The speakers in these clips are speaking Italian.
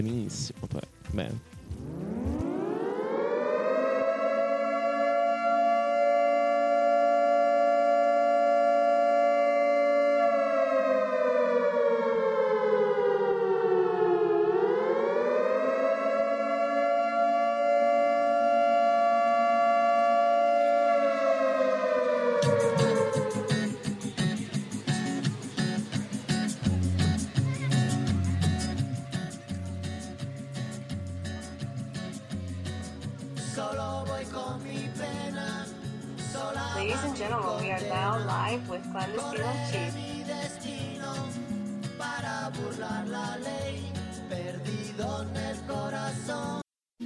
benissimo. Poi. Bene. Ladies and gentlemen, we are now live with Clandestino Chief. Mi destino para burlar la ley, perdido en el corazón.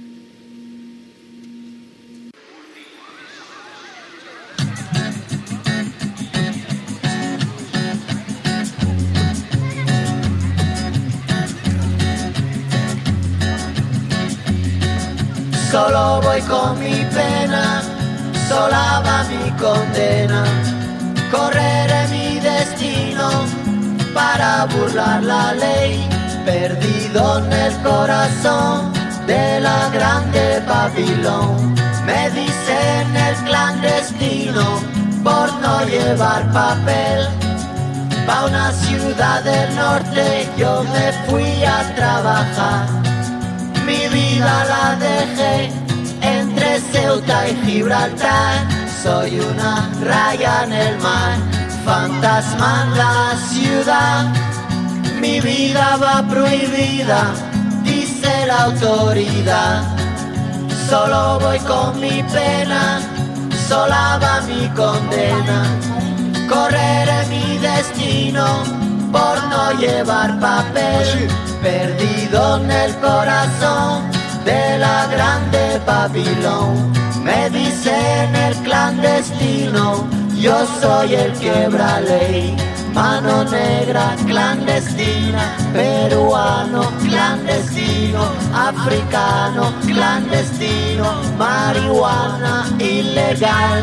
Solo voy con mi pena, sola va mi condena. Correré mi destino para burlar la ley, perdido en el corazón de la grande Babilón. Me dicen el clandestino por no llevar papel. Pa' una ciudad del norte yo me fui a trabajar. Mi vida la dejé entre Ceuta y Gibraltar. Soy una raya en el mar, fantasma en la ciudad. Mi vida va prohibida, dice la autoridad. Solo voy con mi pena, sola va mi condena. Correré mi destino por no llevar papel, perdido en el corazón de la grande Babilón. Me dicen el clandestino, yo soy el quebra ley. Mano negra clandestina, peruano clandestino, africano clandestino, marihuana ilegal.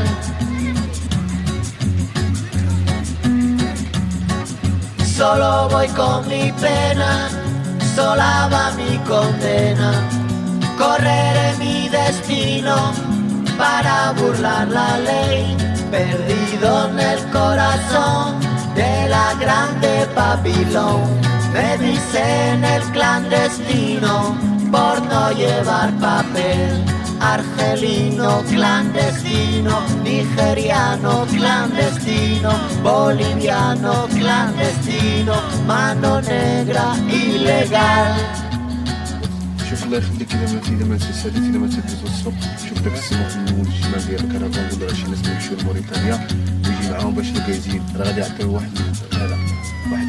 Solo voy con mi pena, sola va mi condena. Correré mi destino para burlar la ley, perdido en el corazón de la grande Babilón. Me dicen el clandestino por no llevar papel. Argelino clandestino, nigeriano clandestino, boliviano clandestino, mano negra ilegal. شوف الله يخليك اذا ما تسالي اذا ما تدوز السوق شوف داك السمو في النموذج الشمال ديال الكرفان نقول راه شي ناس يمشيو لموريتانيا ويجي معاهم باش الكايزين راه غادي يعطيو واحد هذا واحد.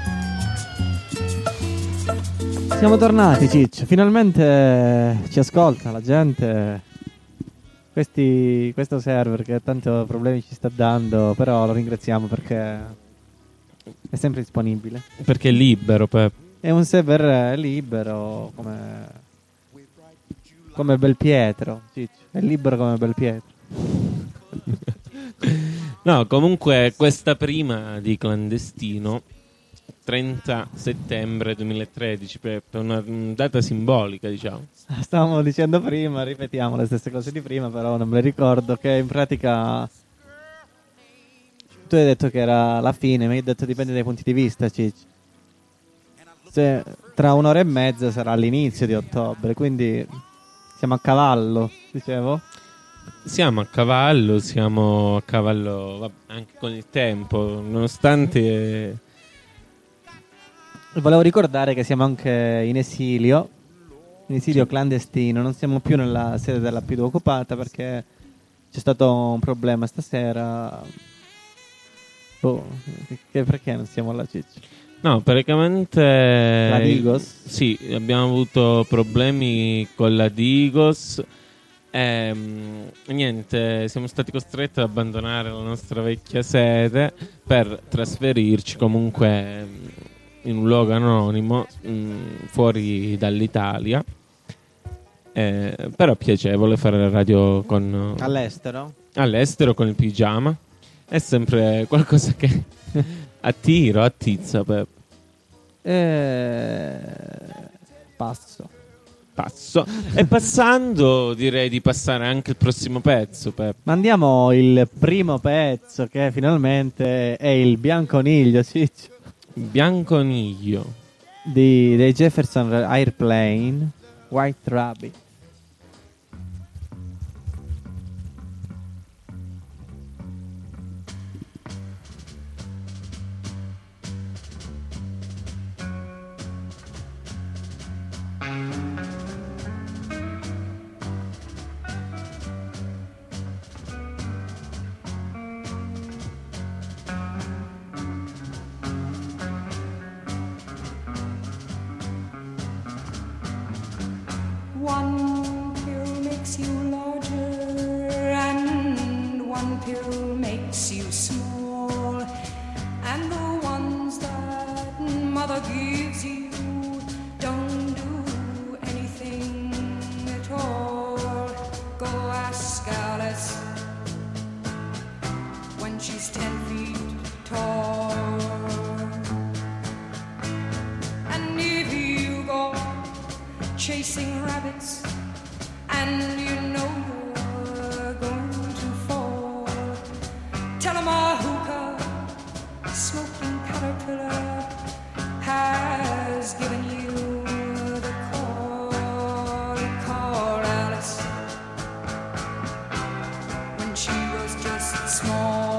Siamo tornati, Ciccio. Finalmente ci ascolta la gente. Questo server che tanti problemi ci sta dando, però lo ringraziamo perché è sempre disponibile. Perché è libero, Pep. È un server libero come Belpietro, Ciccio. È libero come Belpietro. No, comunque questa prima di Clandestino 30 settembre 2013, per una data simbolica, diciamo. Stavamo dicendo prima, ripetiamo le stesse cose di prima, però non me le ricordo, che in pratica tu hai detto che era la fine, ma io ho detto dipende dai punti di vista, Ciccio. Cioè, tra un'ora e mezza sarà l'inizio di ottobre, quindi siamo a cavallo, dicevo. Siamo a cavallo anche con il tempo, nonostante... Volevo ricordare che siamo anche in esilio clandestino, non siamo più nella sede della P2 occupata perché c'è stato un problema stasera. Perché non siamo là, Ciccio? No, praticamente... La Digos? Sì, abbiamo avuto problemi con la Digos e niente, siamo stati costretti ad abbandonare la nostra vecchia sede per trasferirci comunque in un luogo anonimo fuori dall'Italia, però piacevole fare la radio con all'estero con il pigiama è sempre qualcosa che attizza, Pep. Passo. E passando, direi di passare anche il prossimo pezzo, Pep. Mandiamo il primo pezzo, che finalmente è il Bianconiglio, Ciccio. Bianconiglio dei Jefferson Airplane, White Rabbit. One pill makes you larger and one pill makes you small, and the ones that mother gives you don't do anything at all. Go ask Alice when she's 10 feet tall. And if you go chasing rabbits and you know you're going to fall, tell 'em a hookah smoking caterpillar has given you the call. Call Alice when she was just small.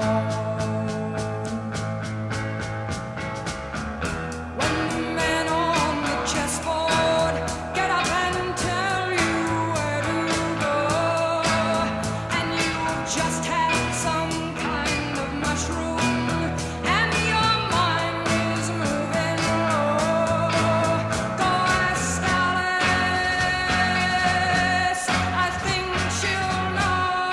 When the men on the chessboard get up and tell you where to go, and you've just had some kind of mushroom, and your mind is moving low, go ask Alice, I think she'll know.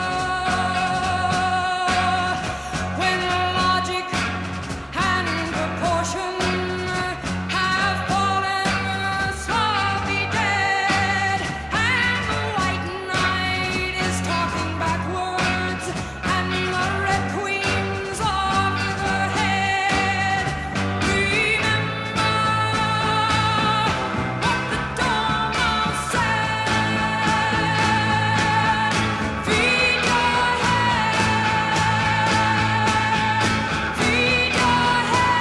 When logic and proportion have fallen sloppy dead, and the white knight is talking backwards, and the red queen's off her head, remember what the Dormouse said. Feed your head, feed your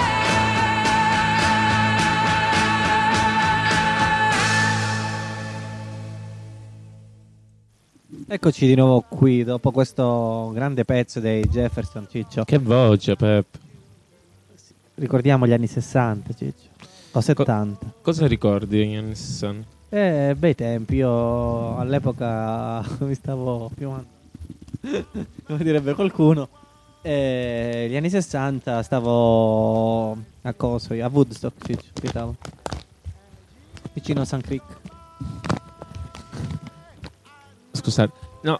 Eccoci di nuovo qui dopo questo grande pezzo dei Jefferson, Ciccio. Che voce, Pep. Ricordiamo gli anni 60, Ciccio, o 70. Cosa ricordi degli anni 60? Bei tempi. Io all'epoca mi stavo fumando, come direbbe qualcuno. Gli anni 60 stavo a Woodstock, Ciccio, abitavo vicino a Sun Creek. Scusate, no,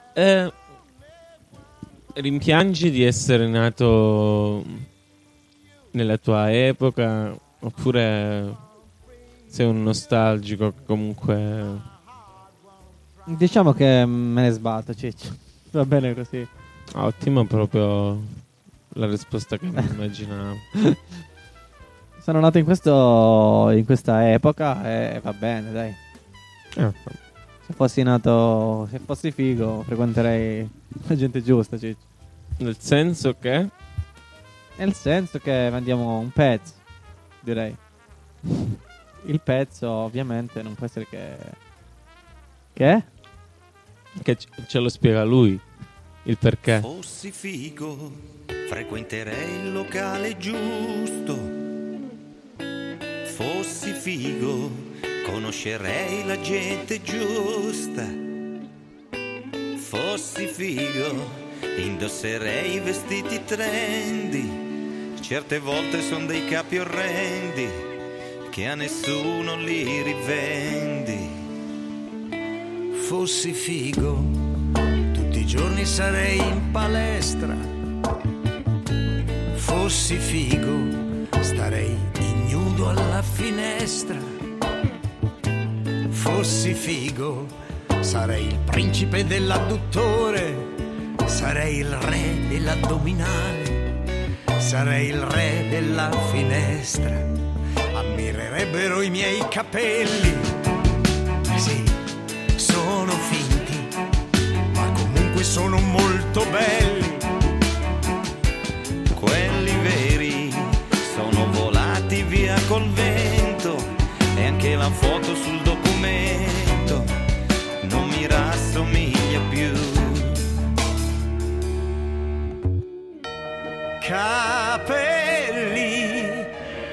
rimpiangi di essere nato nella tua epoca, oppure sei un nostalgico che comunque... Diciamo che me ne sbatto, Ciccio. Va bene così. Ottimo, proprio la risposta che mi immaginavo. Sono nato in questa epoca e va bene, dai. Se fossi figo, frequenterei la gente giusta, Ciccio. Nel senso che? Nel senso che mandiamo un pezzo, direi. Il pezzo, ovviamente, non può essere che... Che? Che ce lo spiega lui, il perché. Fossi figo, frequenterei il locale giusto. Fossi figo, conoscerei la gente giusta. Fossi figo, indosserei i vestiti trendy. Certe volte son dei capi orrendi che a nessuno li rivendi. Fossi figo, tutti i giorni sarei in palestra. Fossi figo, starei ignudo alla finestra. Fossi figo, sarei il principe dell'adduttore. Sarei il re dell'addominale. Sarei il re della finestra. Ammirerebbero i miei capelli. foto sul documento non mi rassomiglia più. Capelli,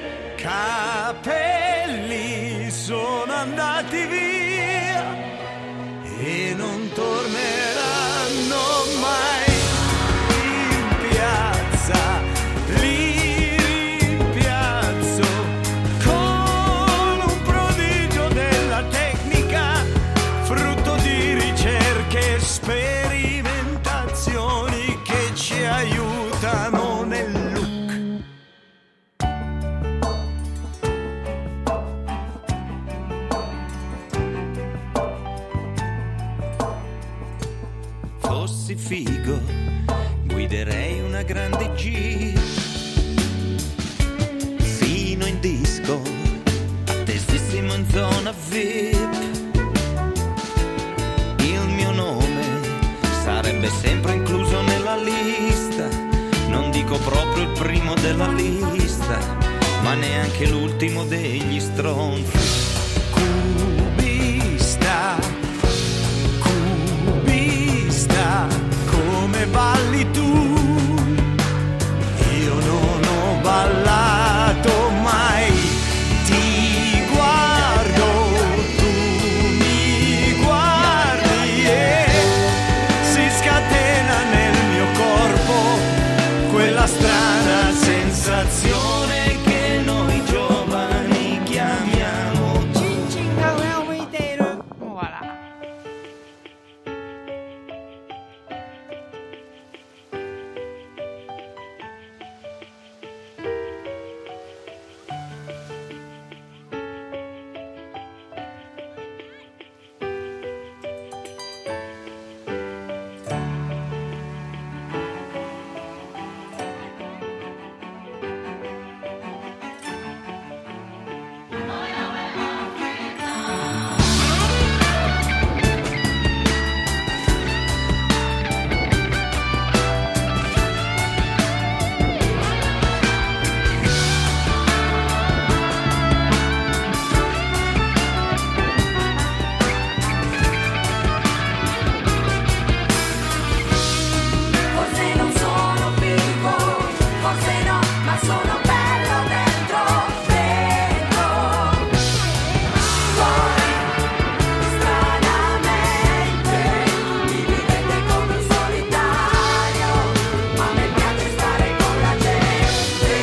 capelli sono andati via e non torneranno mai in piazza. Li rimpiazzo con un prodigio della tecnica, frutto di ricerche e sperimentazioni che ci aiutano nel look. Fossi figo, guiderei una grande Jeep fino in disco, attesissimo in zona VIP. Il mio nome sarebbe sempre incluso nella lista, non dico proprio il primo della lista, ma neanche l'ultimo degli stronzi. Cubista, cubista, come balli tu? Io non ho ballato mai. Ti guardo, tu mi guardi e si scatena nel mio corpo quella strana sensazione che noi giovani chiamiamo Voilà. Forse non sono figo, forse no, ma sono bello dentro, dentro. Fuori, stranamente, mi vivete come un solitario, ma a me piace stare con la gente.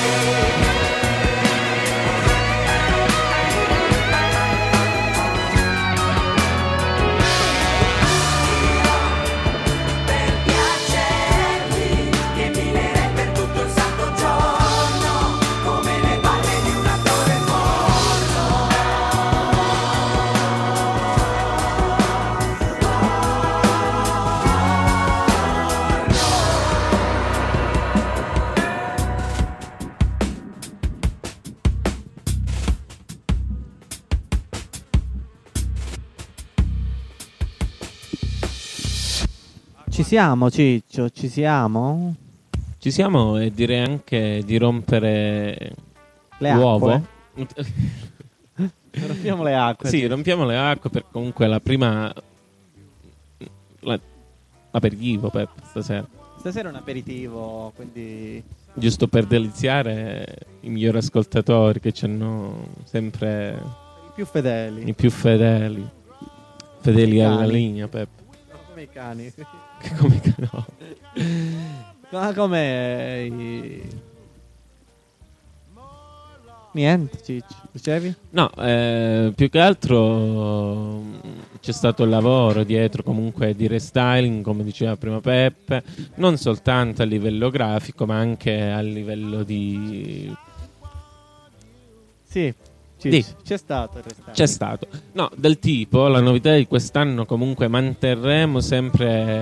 Per piacervi, defilerei per tutto il santo giorno, come le palle di un attore porno. Ci siamo, Ciccio, ci siamo? Ci siamo, e direi anche di rompere Le l'uovo. acque. Rompiamo le acque. Sì, Ciccio. rompiamo le acque per comunque la prima l'aperitivo per stasera. Stasera è un aperitivo, quindi Giusto per deliziare i migliori ascoltatori che ci hanno sempre i più fedeli. i più fedeli. Fedeli alla Cani. linea, Peppe. Come i cani. Che come no. Ma come niente, Ciccio. Dicevi? No, più che altro c'è stato il lavoro dietro comunque di restyling, come diceva prima Peppe, non soltanto a livello grafico ma anche a livello di... Sì, Ciccio. Di. C'è stato il restyling. C'è stato. No, del tipo, la novità di quest'anno comunque manterremo sempre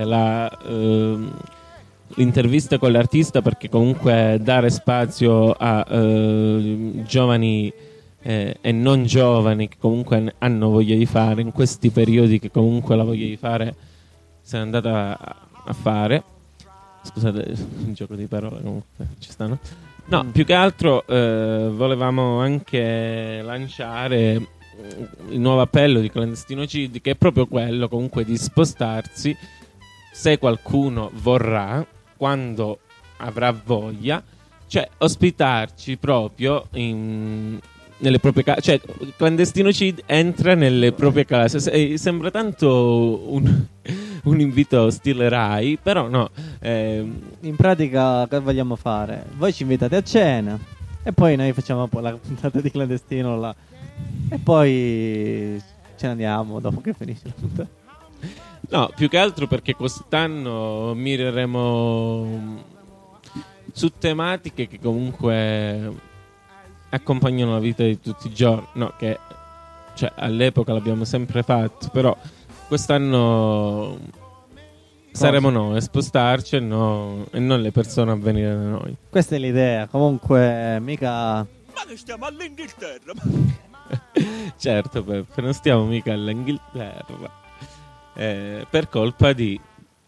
l'intervista con l'artista, perché comunque dare spazio a giovani e non giovani che comunque hanno voglia di fare in questi periodi, che comunque la voglia di fare se n'è andata a fare. Scusate un gioco di parole, comunque ci stanno. No, più che altro volevamo anche lanciare il nuovo appello di Clandestinocidi, che è proprio quello comunque di spostarsi, se qualcuno vorrà, quando avrà voglia, cioè ospitarci proprio nelle proprie case. Cioè Clandestinocidi entra nelle proprie case. Sembra tanto un invito stile Rai, però no. In pratica che vogliamo fare? Voi ci invitate a cena e poi noi facciamo poi la puntata di Clandestino là. E poi ce ne andiamo dopo che finisce la puntata. No, più che altro perché quest'anno mireremo su tematiche che comunque accompagnano la vita di tutti i giorni. No, che cioè all'epoca l'abbiamo sempre fatto, però quest'anno saremo noi a spostarci e non le persone a venire da noi. Questa è l'idea. Comunque mica... Ma che stiamo all'Inghilterra? Certo, Peppe, non stiamo mica all'Inghilterra. Per colpa di...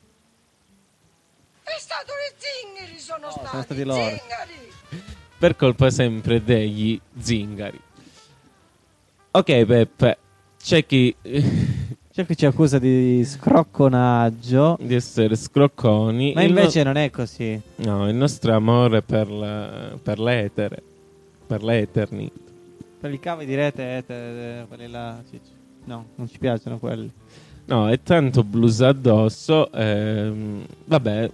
È stato i zingari, sono sono stati loro. Zingari! Per colpa sempre degli zingari. Ok, Peppe, c'è chi ci accusa di scrocconaggio, di essere scrocconi. ma invece non è così. No, il nostro amore per l'etere, per l'Eternit. Per i cavi di rete, quelli là, no, non ci piacciono quelli. No, è tanto blues addosso. Vabbè.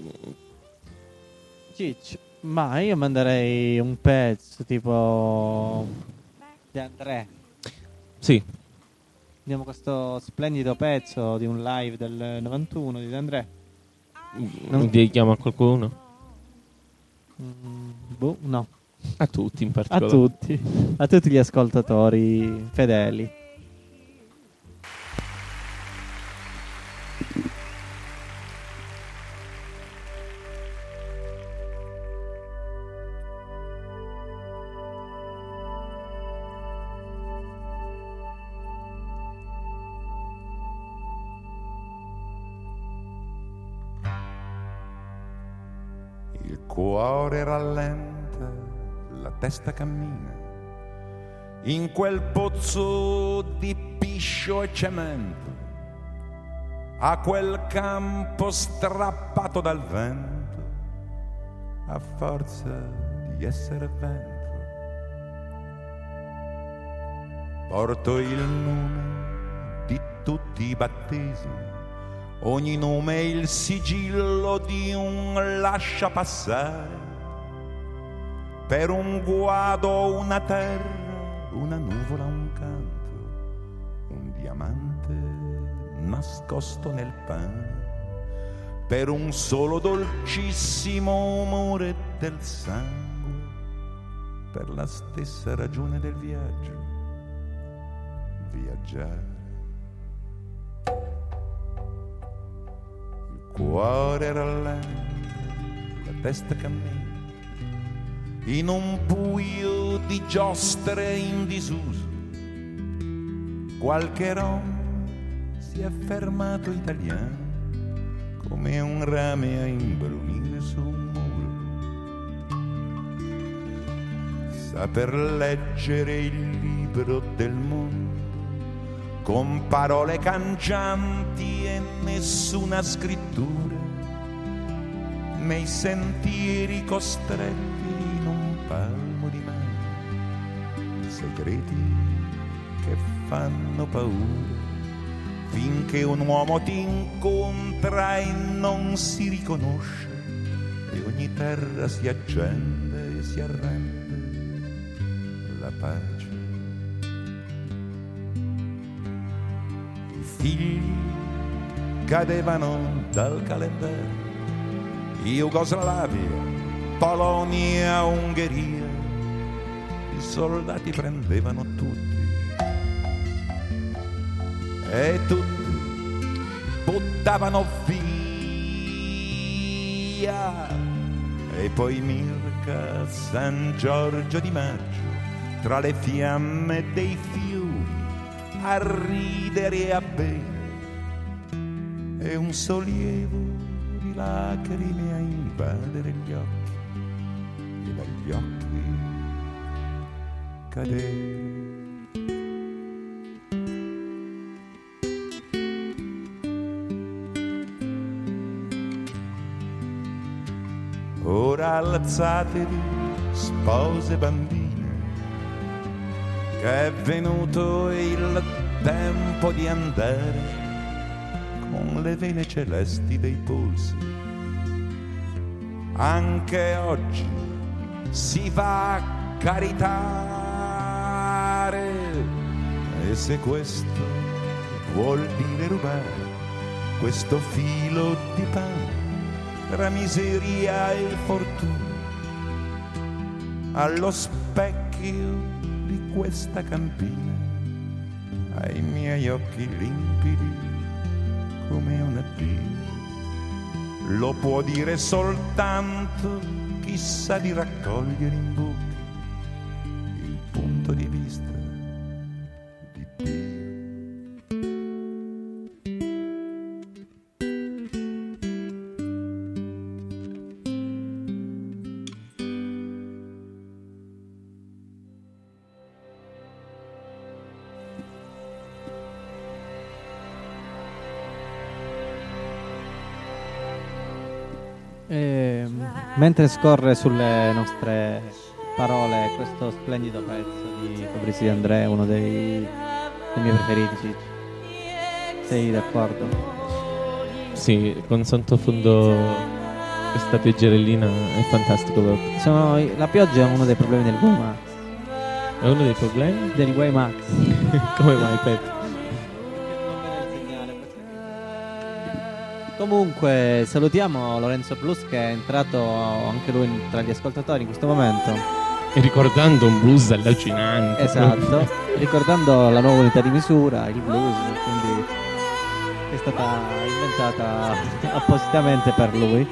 Ciccio, ma io manderei un pezzo tipo di André. Sì. Vediamo questo splendido pezzo di un live del 91 di André. Chiama a qualcuno? No. A tutti in A particolare. tutti gli ascoltatori fedeli. Il cuore rallenta, la testa cammina in quel pozzo di piscio e cemento, a quel campo strappato dal vento, a forza di essere vento. Porto il nome di tutti i battesimi, ogni nome è il sigillo di un lascia passare, per un guado, una terra, una nuvola, un canto, un diamante nascosto nel pane, per un solo dolcissimo umore del sangue, per la stessa ragione del viaggio, viaggiare. Cuore rallenta, la testa cammina in un buio di giostre in disuso. Qualche rom si è fermato italiano, come un rame a imbrunire su un muro. Saper leggere il libro del mondo con parole cangianti e nessuna scrittura, nei sentieri costretti in un palmo di mano, segreti che fanno paura, finché un uomo ti incontra e non si riconosce, e ogni terra si accende e si arrende la pace. Figli cadevano dal calendario, Jugoslavia, Polonia, Ungheria, i soldati prendevano tutti e tutti buttavano via, e poi Mirka, San Giorgio di Maggio, tra le fiamme dei fiori, a ridere e a bere, e un sollievo di lacrime a invadere gli occhi, e dagli occhi cadere ora alzatevi, spose bambine, che è venuto il tempo di andare con le vene celesti dei polsi. Anche oggi si va a caritare, e se questo vuol dire rubare questo filo di pane tra miseria e fortuna, allo specchio di questa campina, ai miei occhi limpidi come una pila, lo può dire soltanto chi sa di raccogliere in bocca il punto di vista di Dio. Mentre scorre sulle nostre parole questo splendido pezzo di Fabrizio De André, uno dei miei preferiti, Ciccio. Sei d'accordo? Sì, con sottofondo questa pioggerellina è fantastico proprio. La pioggia è uno dei problemi del WiMAX. È uno dei problemi? Del WiMAX. Come mai, Pet? Comunque salutiamo Lorenzo Plus, che è entrato anche lui tra gli ascoltatori in questo momento. E ricordando un blues allucinante. Esatto, ricordando la nuova unità di misura, il blues, quindi è stata inventata appositamente per lui.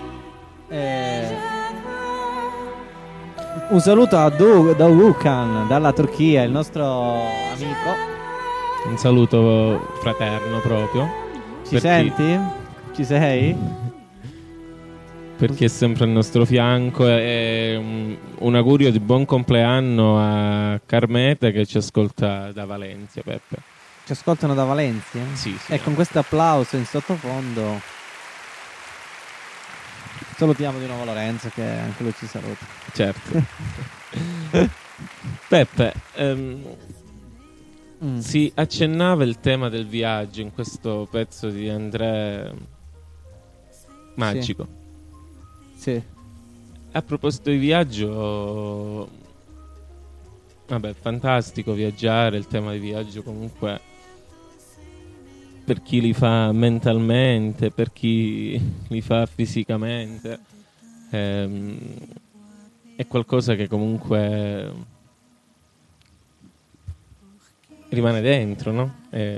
Un saluto a da Lukan, dalla Turchia, il nostro amico. Un saluto fraterno proprio. Ci senti? Ci sei? Perché è sempre al nostro fianco. E un augurio di buon compleanno a Carmeta, che ci ascolta da Valencia, Peppe. Ci ascoltano da Valencia? Sì. E con questo applauso in sottofondo salutiamo di nuovo Lorenzo, che anche lui ci saluta. Certo. Peppe, si accennava il tema del viaggio in questo pezzo di André magico. Sì. A proposito di viaggio, vabbè, fantastico viaggiare, il tema di viaggio comunque per chi li fa mentalmente, per chi li fa fisicamente, è qualcosa che comunque rimane dentro, no?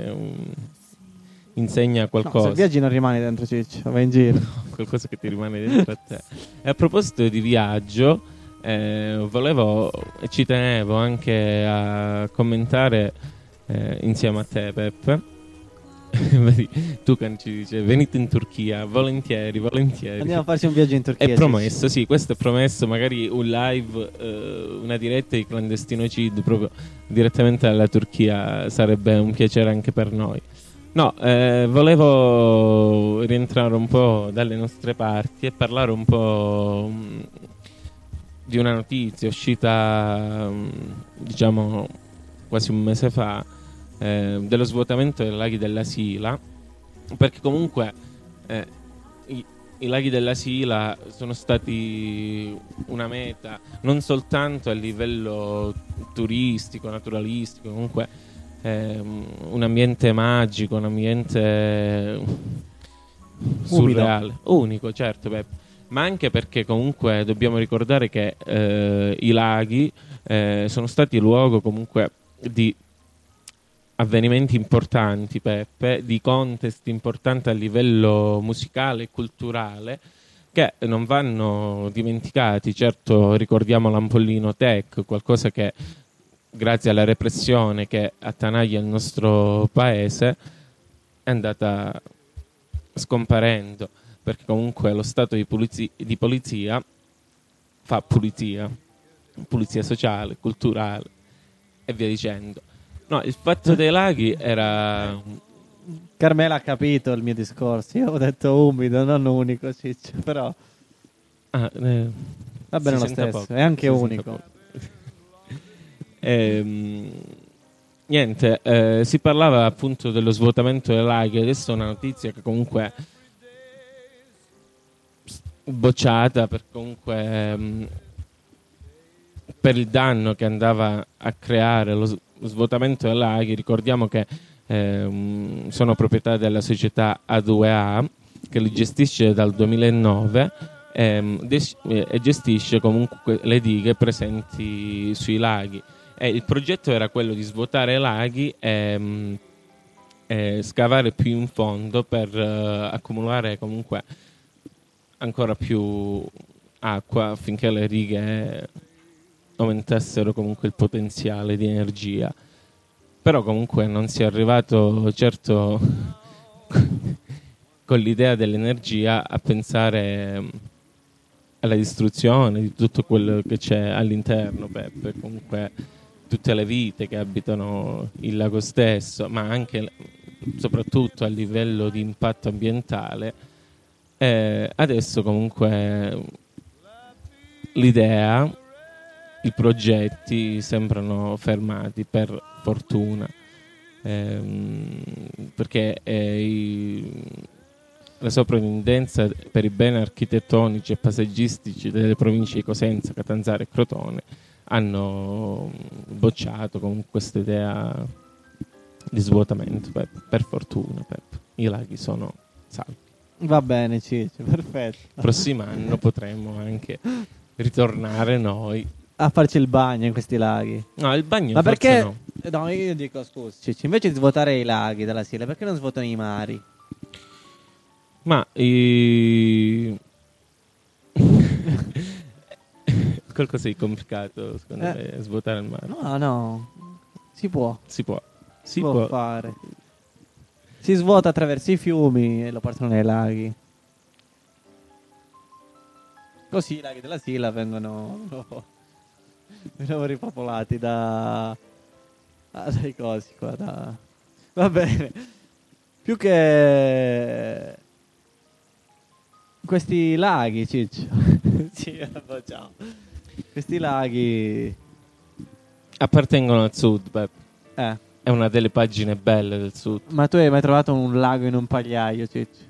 Insegna qualcosa. No, se viaggi non rimani dentro, Ciccio, vai in giro. Qualcosa che ti rimane dentro a te. E a proposito di viaggio, volevo e ci tenevo anche a commentare insieme a te, Peppe. Vedi, Tukan ci dice: venite in Turchia, volentieri. Andiamo a farci un viaggio in Turchia. È promesso, sì, questo è promesso. Magari un live, una diretta di Clandestino Cid proprio direttamente dalla Turchia sarebbe un piacere anche per noi. No, volevo rientrare un po' dalle nostre parti e parlare un po' di una notizia uscita, diciamo, quasi un mese fa, dello svuotamento dei laghi della Sila, perché comunque i laghi della Sila sono stati una meta non soltanto a livello turistico, naturalistico, comunque un ambiente magico, un ambiente surreale, unico, certo, Peppe. Ma anche perché comunque dobbiamo ricordare che i laghi sono stati luogo comunque di avvenimenti importanti, Peppe, di contest importanti a livello musicale e culturale, che non vanno dimenticati. Certo, ricordiamo l'Ampollino Tech, qualcosa che grazie alla repressione che attanaglia il nostro paese è andata scomparendo, perché comunque lo stato di polizia fa pulizia sociale, culturale e via dicendo. No, il fatto dei laghi era... Carmela ha capito il mio discorso. Io ho detto umido, non unico, Ciccio, però... Va bene Si lo sente stesso, poco. è anche Si sente unico. poco. Niente, si parlava appunto dello svuotamento dei laghi. Adesso è una notizia che comunque bocciata per comunque per il danno che andava a creare lo svuotamento dei laghi. Ricordiamo che sono proprietà della società A2A che li gestisce dal 2009 e gestisce comunque le dighe presenti sui laghi. Il progetto era quello di svuotare i laghi e scavare più in fondo per accumulare comunque ancora più acqua affinché le righe aumentassero comunque il potenziale di energia. Però comunque non si è arrivato certo con l'idea dell'energia a pensare alla distruzione di tutto quello che c'è all'interno, per comunque tutte le vite che abitano il lago stesso, ma anche soprattutto a livello di impatto ambientale. Adesso comunque l'idea, i progetti sembrano fermati, per fortuna, perché la soprintendenza per i beni architettonici e paesaggistici delle province di Cosenza, Catanzaro e Crotone hanno bocciato con questa idea di svuotamento. Per fortuna, i laghi sono salvi. Va bene, Ciccio, perfetto. Il prossimo anno potremo anche ritornare noi A farci il bagno in questi laghi. No, il bagno Ma forse perché? no. No, io dico, scusa, Ciccio, invece di svuotare i laghi della Sila, perché non svuotano i mari? Ma qualcosa di complicato secondo me svuotare il mare. No, si può. Si può fare. Si svuota attraverso i fiumi e lo portano nei laghi. Così i laghi della Sila vengono ripopolati dai cosi qua. Va bene. Più che questi laghi, Ciccio. Sì, ciao. Questi laghi appartengono al sud, Beppe. È una delle pagine belle del sud. Ma tu hai mai trovato un lago in un pagliaio, Ciccio?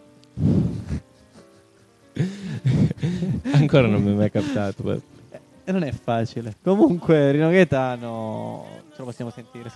Ancora non mi è mai capitato, Beppe. E non è facile. Comunque, Rino Gaetano ce lo possiamo sentire.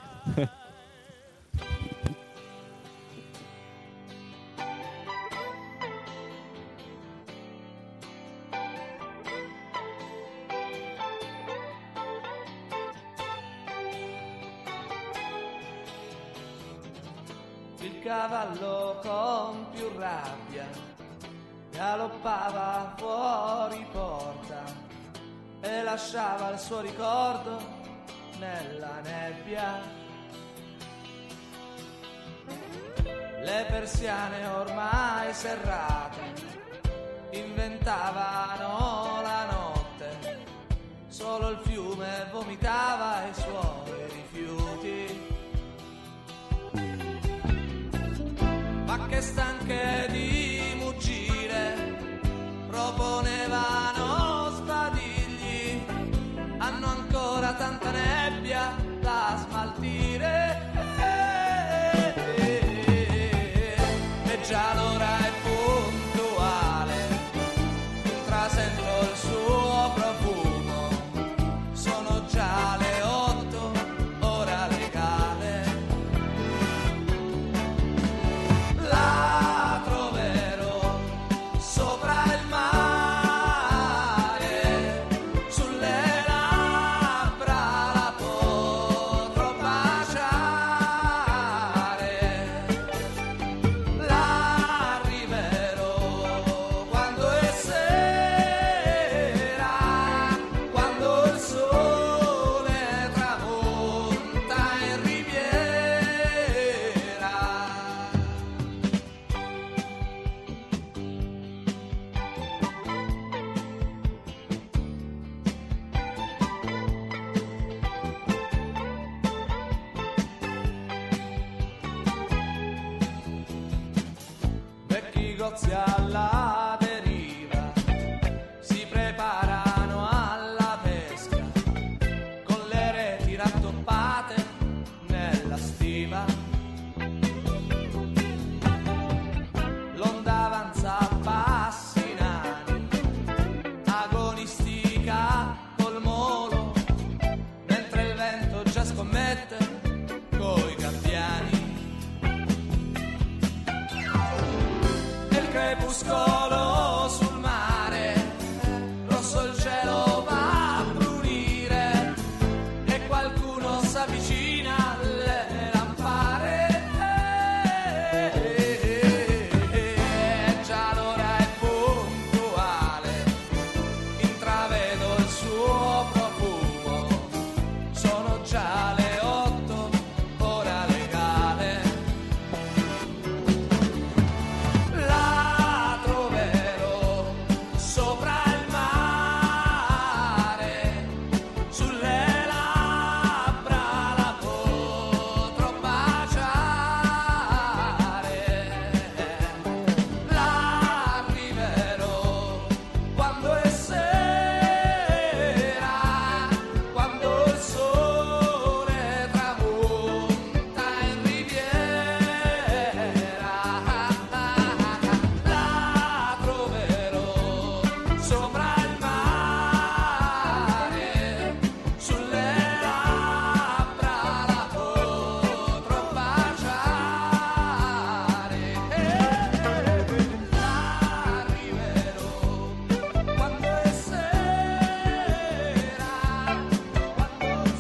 Il cavallo con più rabbia galoppava fuori porta e lasciava il suo ricordo nella nebbia. Le persiane ormai serrate inventavano la notte, solo il fiume vomitava i suoi rifiuti. Ma che stanche di muggire proponevano sbadigli, hanno ancora tanta nebbia da smaltire, e già l'ora è puntuale, trasento il suo profumo, sono già le 8, ora legale. La troverò sopra il mare, sulle labbra la potrò baciare. La arriverò quando è sera, quando il sole tramonta in riviera. Vecchi gozzi alla deriva si preparano crepuscolo sul mare, rosso il cielo va a brunire e qualcuno s'avvicina alle lampare. Già l'ora è puntuale, intravedo il suo profumo, sono già le 8, ora legale. La troverò sopra il mare, sulle labbra la potrò baciare. La arriverò quando è sera, quando il sole tramonta in riviera. La troverò sopra il mare, sulle labbra la potrò baciare. La arriverò quando è sera, quando il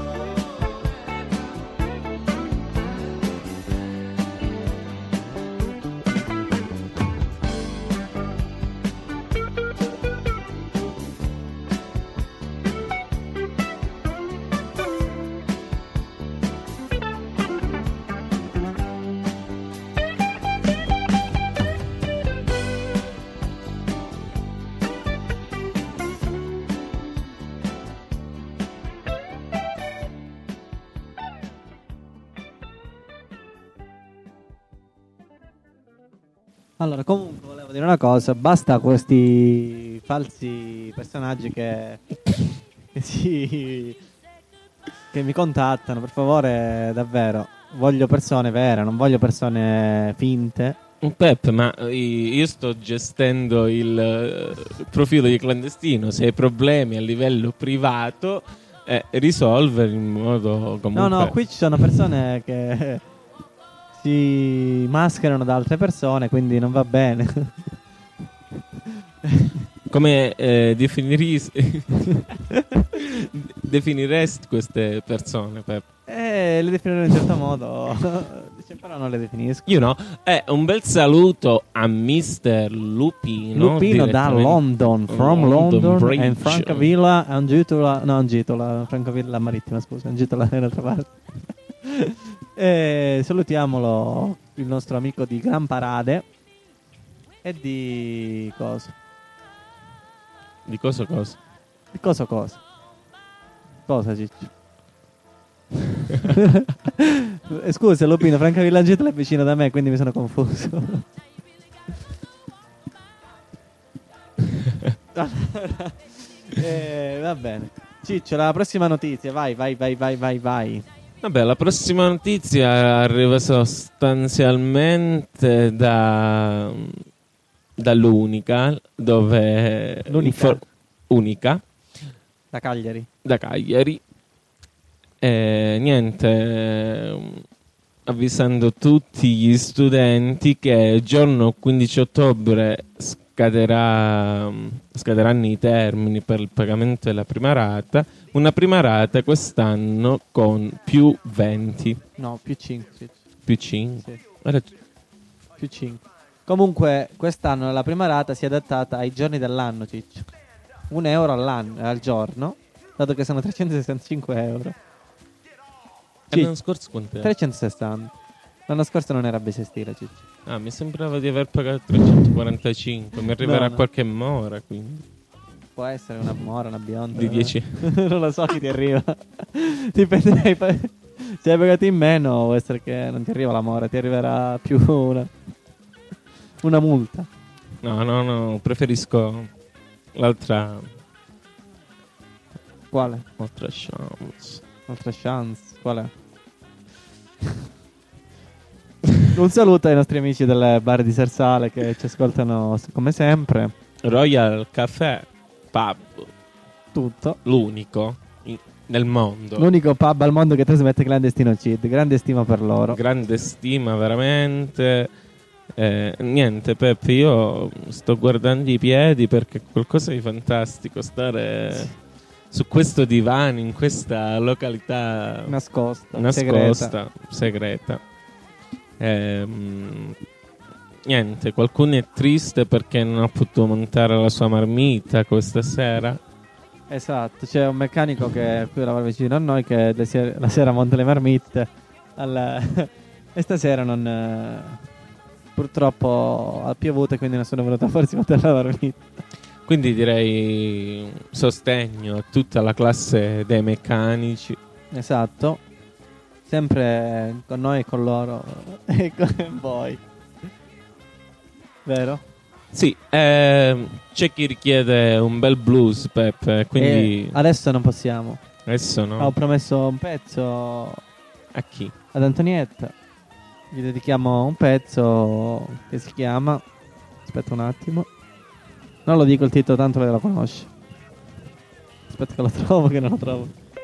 Allora, comunque volevo dire una cosa, basta questi falsi personaggi che mi contattano, per favore, davvero. Voglio persone vere, non voglio persone finte. Peppe, ma io sto gestendo il profilo di clandestino. Se hai problemi a livello privato, risolvere in modo comunque. No, qui ci sono persone che si mascherano da altre persone, quindi non va bene. Come definiresti queste persone, Peppe? Le definirò in un certo modo. Però non le definisco. Io no. Un bel saluto a Mr. Lupino. Lupino da London, from London Bridge. and Francavilla, Francavilla Marittima, scusa, Angitola dall'altra parte. Salutiamolo, il nostro amico di Gran Parade. E di cosa? Di cosa? Di cosa? Cosa, Ciccio? Scusa, Lupino, Francavilla Angitola è vicino da me, quindi mi sono confuso. Va bene. Ciccio, la prossima notizia, vai. Vabbè, la prossima notizia arriva sostanzialmente dall'Unica, dove Unica da Cagliari. Avvisando tutti gli studenti che giorno 15 ottobre scaderanno i termini per il pagamento della prima rata. Una prima rata quest'anno con più 20. No, più 5. Più 5? Sì. Più 5. Comunque quest'anno la prima rata si è adattata ai giorni dell'anno, Ciccio. €1 al giorno, dato che sono 365 euro. L'anno scorso quant'è? 360. L'anno scorso non era bisestile, Ciccio. Mi sembrava di aver pagato 345. Mi arriverà No. qualche mora, quindi. Può essere una mora, una bionda. Di 10. Non lo so chi ti arriva. Dipende se hai pagato in meno, può essere che non ti arriva la mora, ti arriverà più una multa. No, preferisco l'altra. Quale? Altra chance. Altra chance, qual è? Un saluto ai nostri amici del bar di Sersale che ci ascoltano come sempre. Royal Café Pub, Tutto. l'unico nel mondo. L'unico pub al mondo che trasmette Clandestino Cid. Grande stima per loro. Grande stima, veramente. Niente, Peppe, io sto guardando i piedi perché è qualcosa di fantastico stare su questo divano in questa località Nascosta, segreta. Niente, qualcuno è triste perché non ha potuto montare la sua marmita questa sera. Esatto, c'è un meccanico che qui lavora vicino a noi che la sera monta le marmitte e stasera non purtroppo ha piovuto e quindi nessuno è venuto a farsi montare la marmitta. Quindi direi sostegno a tutta la classe dei meccanici. Esatto, sempre con noi e con loro e con voi, vero? Sì, c'è chi richiede un bel blues, Peppe, quindi adesso non possiamo. adesso no. Ho promesso un pezzo A chi? ad Antonietta. Gli dedichiamo un pezzo che si chiama, aspetta un attimo, non lo dico il titolo, tanto lei lo conosce. Aspetta che lo trovo, che non lo trovo.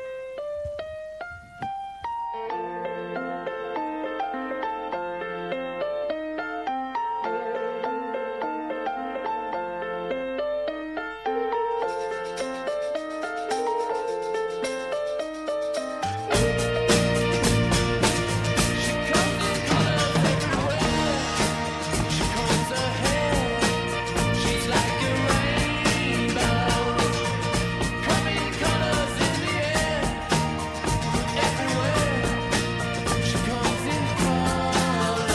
She's like a rainbow, coming colors in the air. Everywhere she comes in color.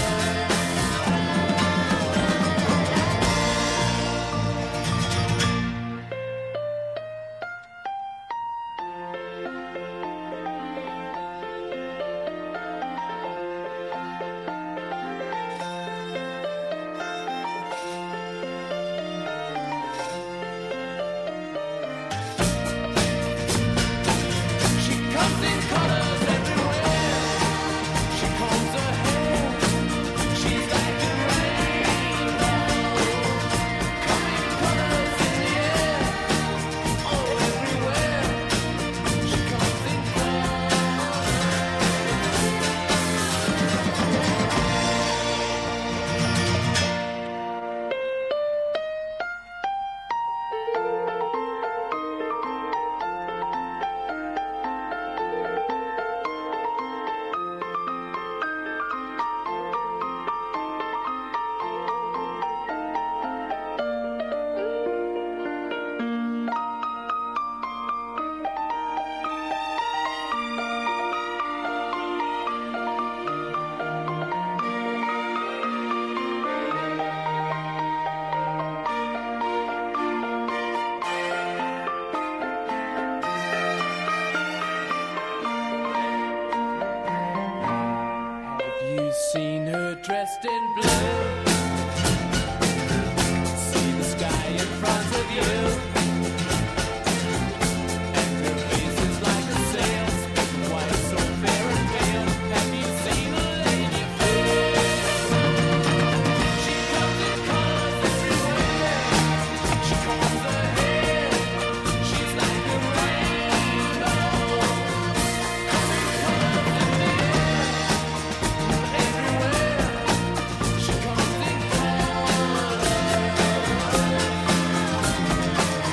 She comes in colors everywhere. She combs her hair. She's like a rainbow, coming colors in the air. Oh, everywhere she comes in Have you seen her dressed in blue? See the sky in front of you, and her face is like a sail, white so fair and pale. Have you seen a lady fair? She comes in colors everywhere. She combs her hair. She's like a rainbow, coming colors in the air. Everywhere she comes in color.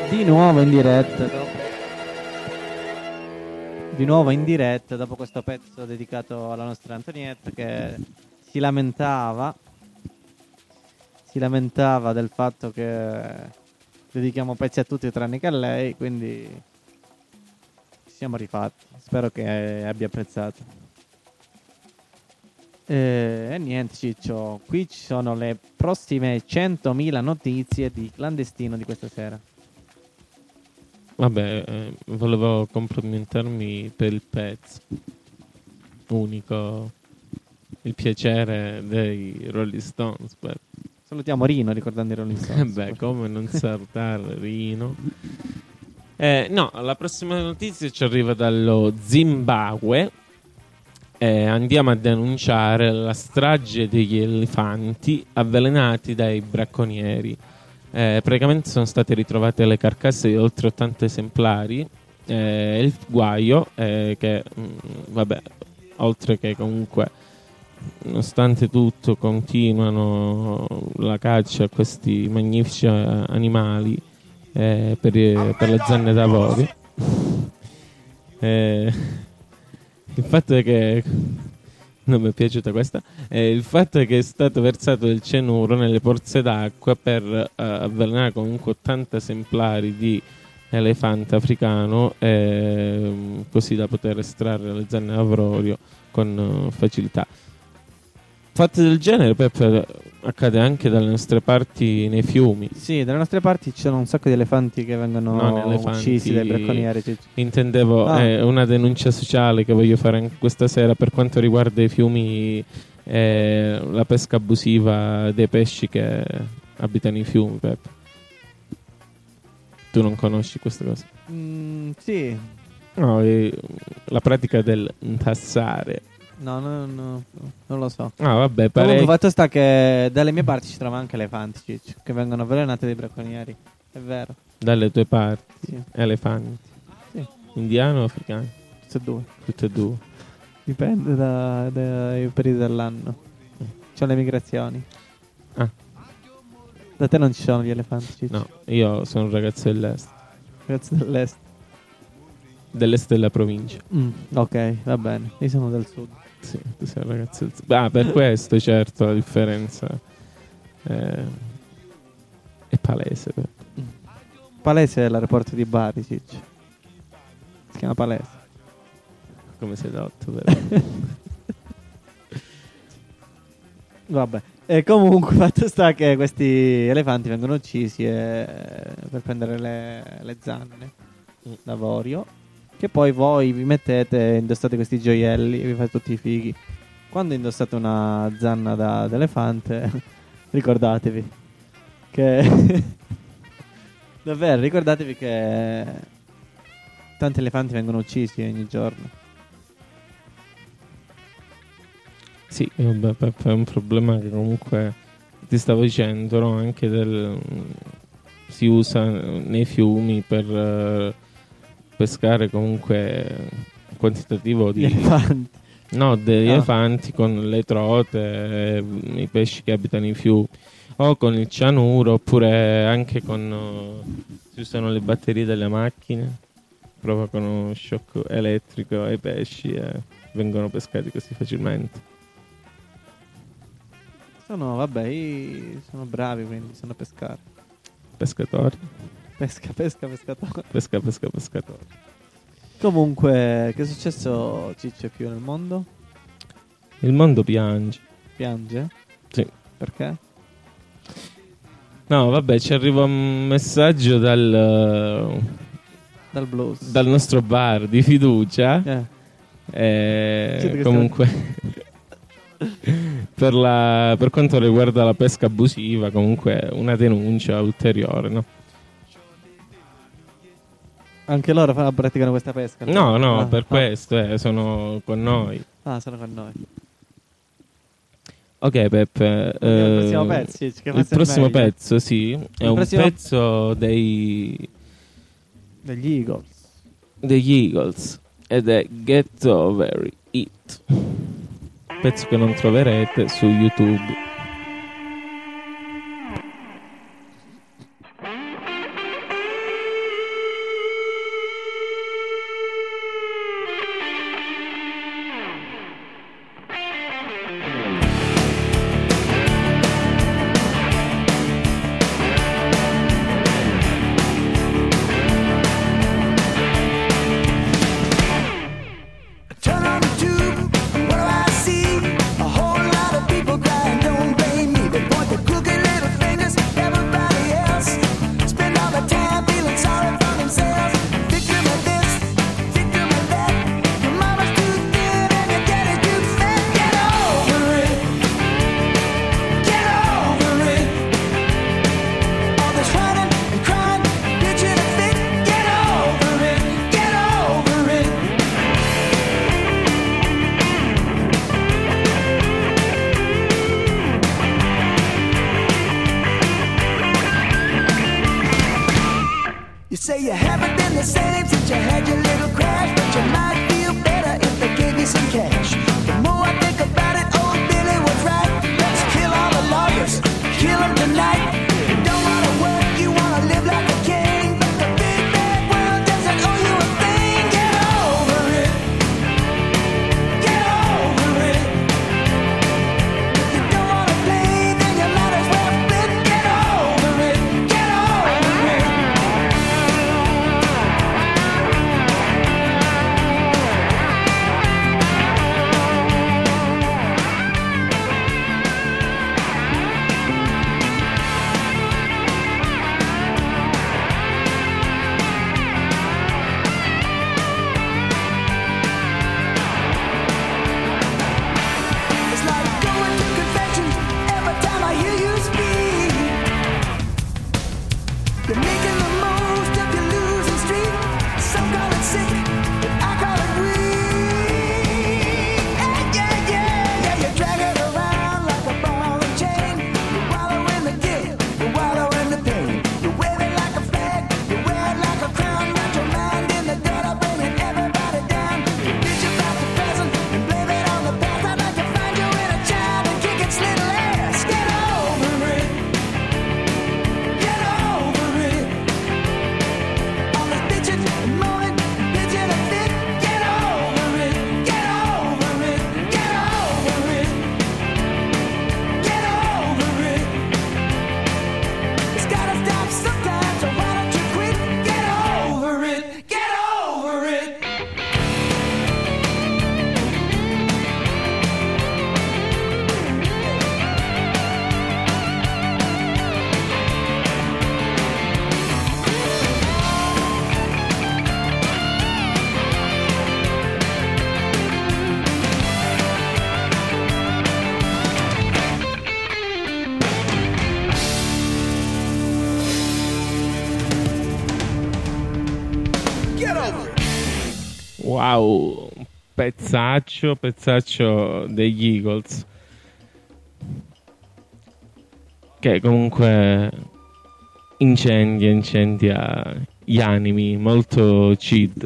Di nuovo in diretta. Di nuovo in diretta dopo questo pezzo dedicato alla nostra Antonietta che si lamentava del fatto che dedichiamo pezzi a tutti tranne che a lei, quindi ci siamo rifatti. Spero che abbia apprezzato. E niente, Ciccio, qui ci sono le prossime 100.000 notizie di clandestino di questa sera. Vabbè, volevo complimentarmi per il pezzo unico, il piacere dei Rolling Stones. Salutiamo Rino ricordando i Rolling Stones. Beh, come non salutare Rino. No, la prossima notizia ci arriva dallo Zimbabwe. Andiamo a denunciare la strage degli elefanti avvelenati dai bracconieri. Praticamente sono state ritrovate le carcasse di oltre 80 esemplari. Il guaio che vabbè, oltre che comunque nonostante tutto continuano la caccia a questi magnifici animali per le zanne d'avorio. Il fatto è che non mi è piaciuta questa. Il fatto è che è stato versato del cianuro nelle pozze d'acqua per avvelenare comunque 80 esemplari di elefante africano, così da poter estrarre le zanne d'avorio con facilità. Fatti del genere, Peppe, accade anche dalle nostre parti nei fiumi. Sì, dalle nostre parti ci sono un sacco di elefanti che vengono uccisi dai bracconieri. Intendevo una denuncia sociale che voglio fare anche questa sera per quanto riguarda i fiumi, la pesca abusiva dei pesci che abitano i fiumi, Peppe. Tu non conosci questa cosa? Sì. No, la pratica del intassare. No, non lo so. Ah, vabbè, comunque fatto sta che dalle mie parti ci trova anche elefanti, Ciccio, che vengono avvelenati dai bracconieri. È vero. Dalle tue parti? Sì. Elefanti? Sì. Indiano o africano? Tutte e due. Tutte e due. Dipende dai periodi dell'anno. C'ho le migrazioni. Ah. Da te non ci sono gli elefanti, Ciccio? No, io sono un ragazzo dell'est. Ragazzo dell'est. Dell'est della provincia. Ok, va bene. Io sono del sud. Sì, tu sei un ragazzo del sud. Ah, per questo, certo, la differenza è palese. Palese è l'aeroporto di Bari, Ciccio. Si chiama Palese. Come sei dotto, vero? Vabbè. E comunque fatto sta che questi elefanti vengono uccisi per prendere le zanne d'avorio, che poi voi vi mettete, indossate questi gioielli e vi fate tutti i fighi. Quando indossate una zanna d'elefante ricordatevi che davvero ricordatevi che tanti elefanti vengono uccisi ogni giorno. Sì, vabbè, è un problema che comunque ti stavo dicendo, no? Anche si usa nei fiumi per pescare comunque un quantitativo di elefanti. No, degli elefanti con le trote, i pesci che abitano i fiumi, o con il cianuro, oppure anche si usano le batterie delle macchine, provocano shock elettrico ai pesci e vengono pescati così facilmente. Sono bravi, quindi sanno pescare. Pescatori. Pescatori. Pescatori. Comunque, che è successo, Ciccio, più nel mondo? Il mondo piange. Piange? Sì. Perché? No, vabbè, ci arriva un messaggio dal blues, dal nostro bar di fiducia. Comunque per quanto riguarda la pesca abusiva, comunque una denuncia ulteriore, no? Anche loro praticano questa pesca? No, per questo sono con noi. Ah, sono con noi. Ok, Peppe. Il prossimo pezzo, sì, è un pezzo degli Eagles ed è Get Over It, pezzo che non troverete su YouTube. You say you haven't been the same since you had your little crash, but you might feel better if they gave you some cash. The more I think about it, old Billy was right. Let's kill all the lawyers, kill them tonight. You don't wanna work, you wanna live like a king, but the big bad world doesn't owe you a thing. Get over it. Get over it. If you don't wanna play, then you might as well quit. Get over it. Get over it. It's like going to confessions every time I hear you speak. You're making the most of your losing streak. Some call it sick, but I call it weak. Yeah, you drag it around like a ball and chain. You wallow in the guilt, you wallow in the pain. You wave it like a flag, you wear it like a crown. Got your mind in the gutter, bringing everybody down. You bitch about the present and blame it on the past. I'd like to find you in a child and kick its little ass. Get over it. Get over it. All this bitching and moaning, bitching and fit. Get over it. Get over it. Get over it. Get over it. It's gotta stop sometimes, so why don't you quit? Get over it. Get over it. Get over it. Wow, un pezzaccio degli Eagles. Che comunque incendia gli animi, molto chid.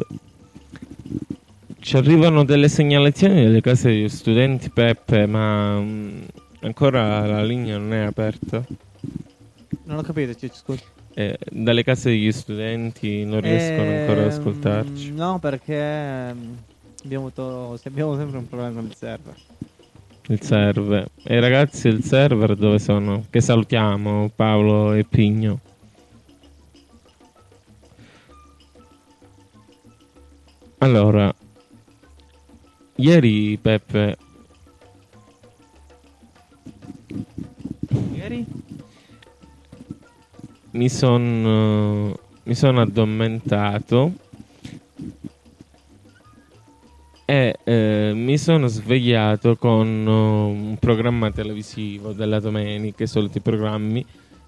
Ci arrivano delle segnalazioni delle case degli studenti, Peppe, ma ancora la linea non è aperta. Non ho capito, scusa. Dalle case degli studenti non riescono ancora ad ascoltarci. No, perché abbiamo sempre un problema con il server. Il server. E i ragazzi del server dove sono? Che salutiamo, Paolo e Pigno. Allora, ieri Peppe. Ieri? Mi sono addormentato e mi sono svegliato con un programma televisivo della domenica, i soliti programmi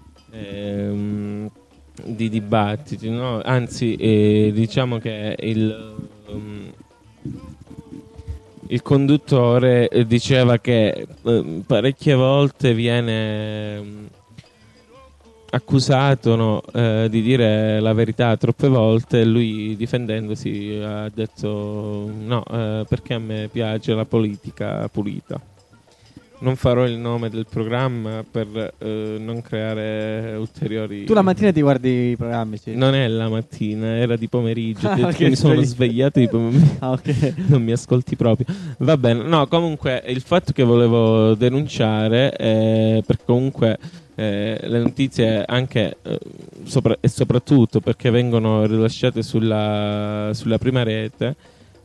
di dibattiti, no? Anzi, diciamo che il conduttore diceva che parecchie volte viene accusato, no, di dire la verità troppe volte, e lui, difendendosi, ha detto no, perché a me piace la politica pulita. Non farò il nome del programma per non creare ulteriori... Tu la mattina ti guardi i programmi, sì? Non è la mattina, era di pomeriggio. Ho detto Ok, che mi sono svegliato di pomeriggio. Ah, ok. Non mi ascolti proprio. Va bene. No, comunque il fatto che volevo denunciare perché comunque le notizie anche e soprattutto perché vengono rilasciate sulla prima rete,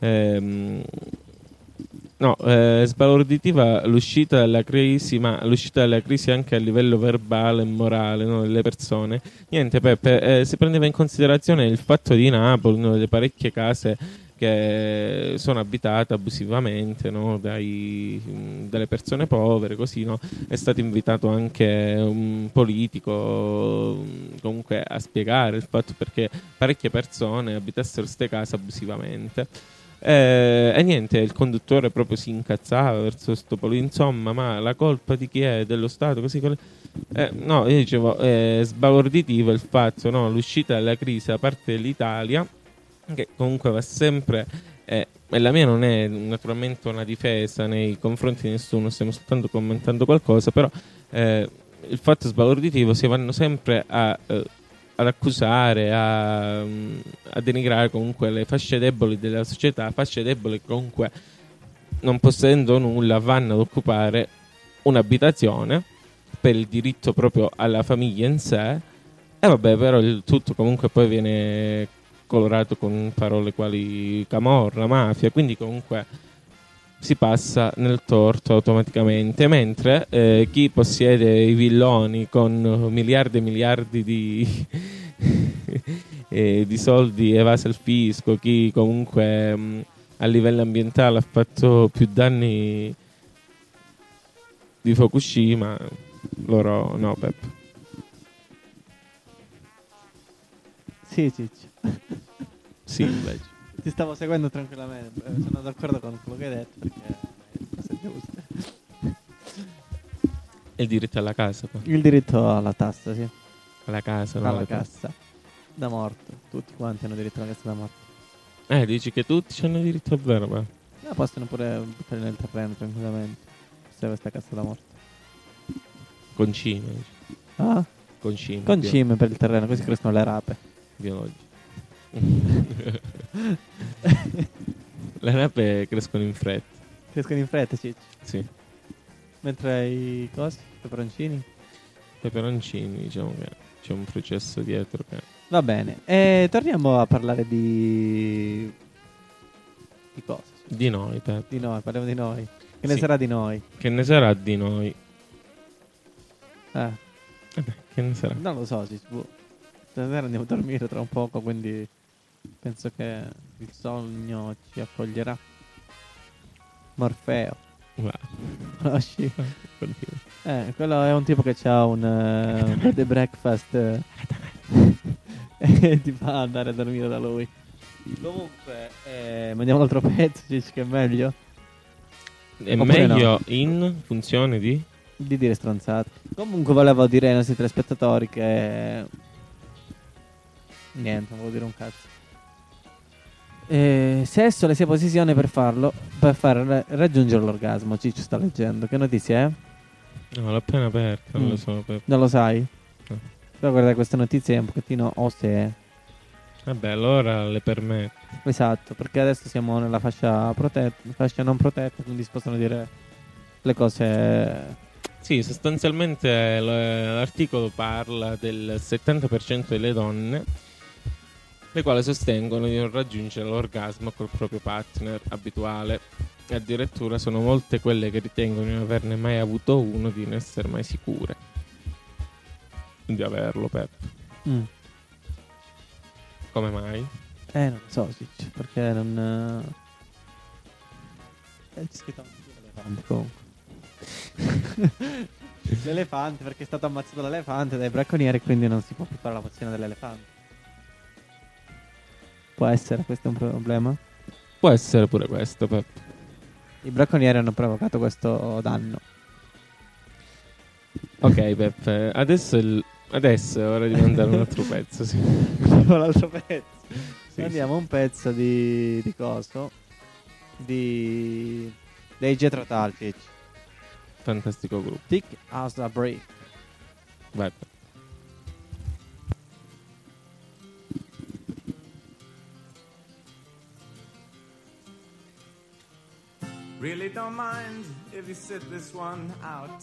è sbalorditiva l'uscita dalla crisi, ma l'uscita dalla crisi anche a livello verbale e morale, no, delle persone. Niente, Peppe, si prendeva in considerazione il fatto di Napoli, no, delle parecchie case che sono abitate abusivamente, no, dalle persone povere, così, no? È stato invitato anche un politico comunque a spiegare il fatto perché parecchie persone abitassero queste case abusivamente. E niente, il conduttore proprio si incazzava verso sto insomma, ma la colpa di chi è? Dello Stato? Così no, io dicevo, sbalorditivo il fatto, no? L'uscita dalla crisi da parte dell'Italia, che comunque va sempre, e la mia non è naturalmente una difesa nei confronti di nessuno, stiamo soltanto commentando qualcosa, però il fatto sbalorditivo si vanno sempre ad accusare, a denigrare comunque le fasce deboli della società, fasce deboli che comunque non possedendo nulla vanno ad occupare un'abitazione per il diritto proprio alla famiglia in sé, e vabbè, però il tutto comunque poi viene colorato con parole quali camorra, mafia, quindi comunque si passa nel torto automaticamente, mentre chi possiede i villoni con miliardi e miliardi di di soldi evasi al fisco, chi comunque a livello ambientale ha fatto più danni di Fukushima, loro no, Pep. Sì, Ciccio. Sì, invece. Ti stavo seguendo tranquillamente. Sono d'accordo con quello che hai detto perché è cosa giusta. E il diritto alla casa, poi. Il diritto alla tassa, sì. Alla casa, no, Alla alla cassa. Da morto. Tutti quanti hanno diritto alla cassa da morto. Dici che tutti hanno diritto al vero, ma No, possono pure buttare nel terreno tranquillamente. Se questa cassa da morto. con cime, dici. Ah? Con cime. Con cime per il terreno, così crescono le rape. Biologici. Le rape crescono in fretta. Crescono in fretta, Ciccio. Sì. Mentre i cosi, i peperoncini. Peperoncini, diciamo che c'è un processo dietro che... Va bene. E torniamo a parlare di cosa? Di noi, Pep. Di noi, parliamo di noi. Che ne Sì. sarà di noi? Che ne sarà di noi? Eh, Che ne sarà? non lo so, Ciccio. Stasera andiamo a dormire tra un poco, quindi penso che il sogno ci accoglierà. Morfeo. Va. Conosci? Continua. Quello è un tipo che ha un bed and breakfast e ti fa andare a dormire da lui. Comunque, mandiamo l'altro pezzo, dici che è meglio? È Oppure meglio no? in funzione di... Di dire stronzate. Comunque volevo dire ai nostri telespettatori che... Niente, non volevo dire un cazzo. Sesso le sia posizione per farlo, per far raggiungere l'orgasmo. Ciccio sta leggendo. Che notizia è? No, l'ho appena aperta, non Mm. lo so, Pep. Non lo sai? No. Però guarda, questa notizia è un pochettino osè. Vabbè, allora le permetto. Esatto, perché adesso siamo nella fascia protetta, fascia non protetta, quindi si possono dire le cose. Sì, sostanzialmente l'articolo parla del 70% delle donne le quali sostengono di non raggiungere l'orgasmo col proprio partner abituale. E addirittura sono molte quelle che ritengono di non averne mai avuto uno, di non essere mai sicure di averlo, Pep. Come mai? Non lo so, Ciccio, perché non... c'è scritto anche l'elefante comunque. L'elefante, perché è stato ammazzato l'elefante dai bracconieri, quindi non si può più fare la pozione dell'elefante. Può essere, questo è un problema? Può essere pure questo, Pep. I bracconieri hanno provocato questo danno. Ok, Pep, adesso è ora di mandare un altro pezzo, sì. L'altro pezzo. Sì, Andiamo a un pezzo di coso. Dei Jethro Tull, Ciccio. Fantastico gruppo. Thick as a brick. Vai. Really don't mind if you sit this one out.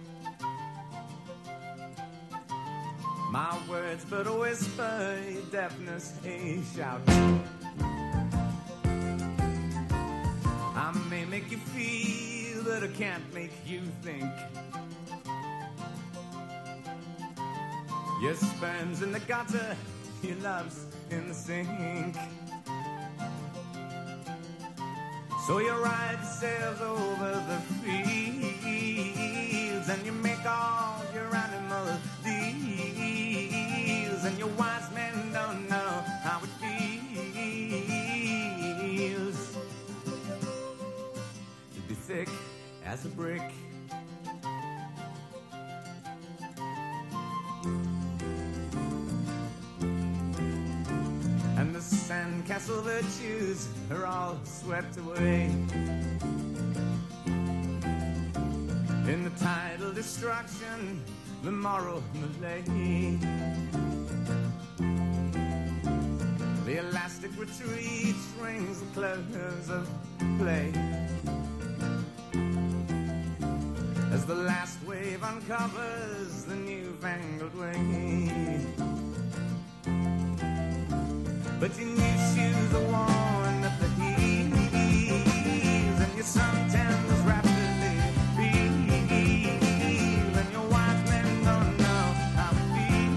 My words but a whisper, your deafness a shout. I may make you feel, but I can't make you think. Your sperm's in the gutter, your love's in the sink. So you ride yourselves over the fields and you make all your animal deals, and your wise men don't know how it feels. and the sandcastle virtues are all swept away. In the tidal destruction, the moral malaise. The elastic retreat rings the close of play. As the last wave uncovers the newfangled way. But your new shoes are worn at the heels, and your suntans rapidly peel, and your wise men don't know how it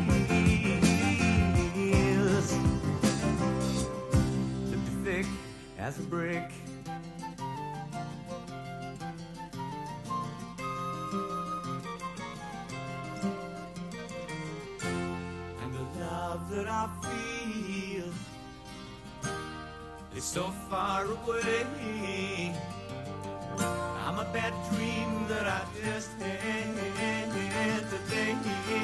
feels to be thick as a brick. And the love that I feel is so far away. I'm a bad dream that I just had today.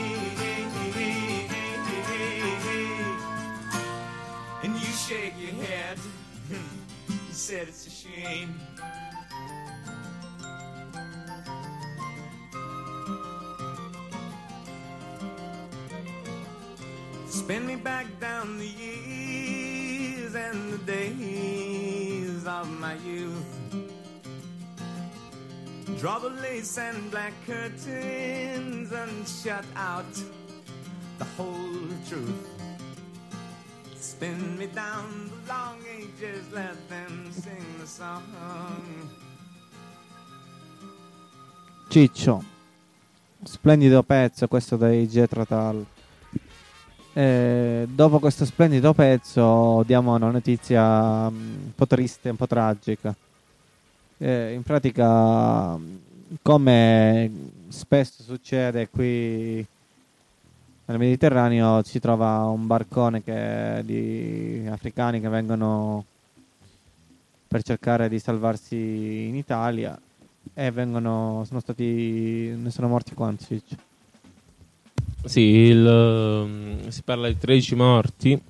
And you shake your head. You said it's a shame. Spin me back down the years and the days of my youth. Draw the lace and black curtains and shut out the whole truth. Spin me down the long ages, let them sing the song. Ciccio, splendido pezzo questo dei Jethro Tull. Dopo questo splendido pezzo diamo una notizia un po' triste, un po' tragica. In pratica, come spesso succede qui nel Mediterraneo, si trova un barcone di africani che vengono per cercare di salvarsi in Italia e ne sono morti quanti, Ciccio? Sì, si parla di 13 morti.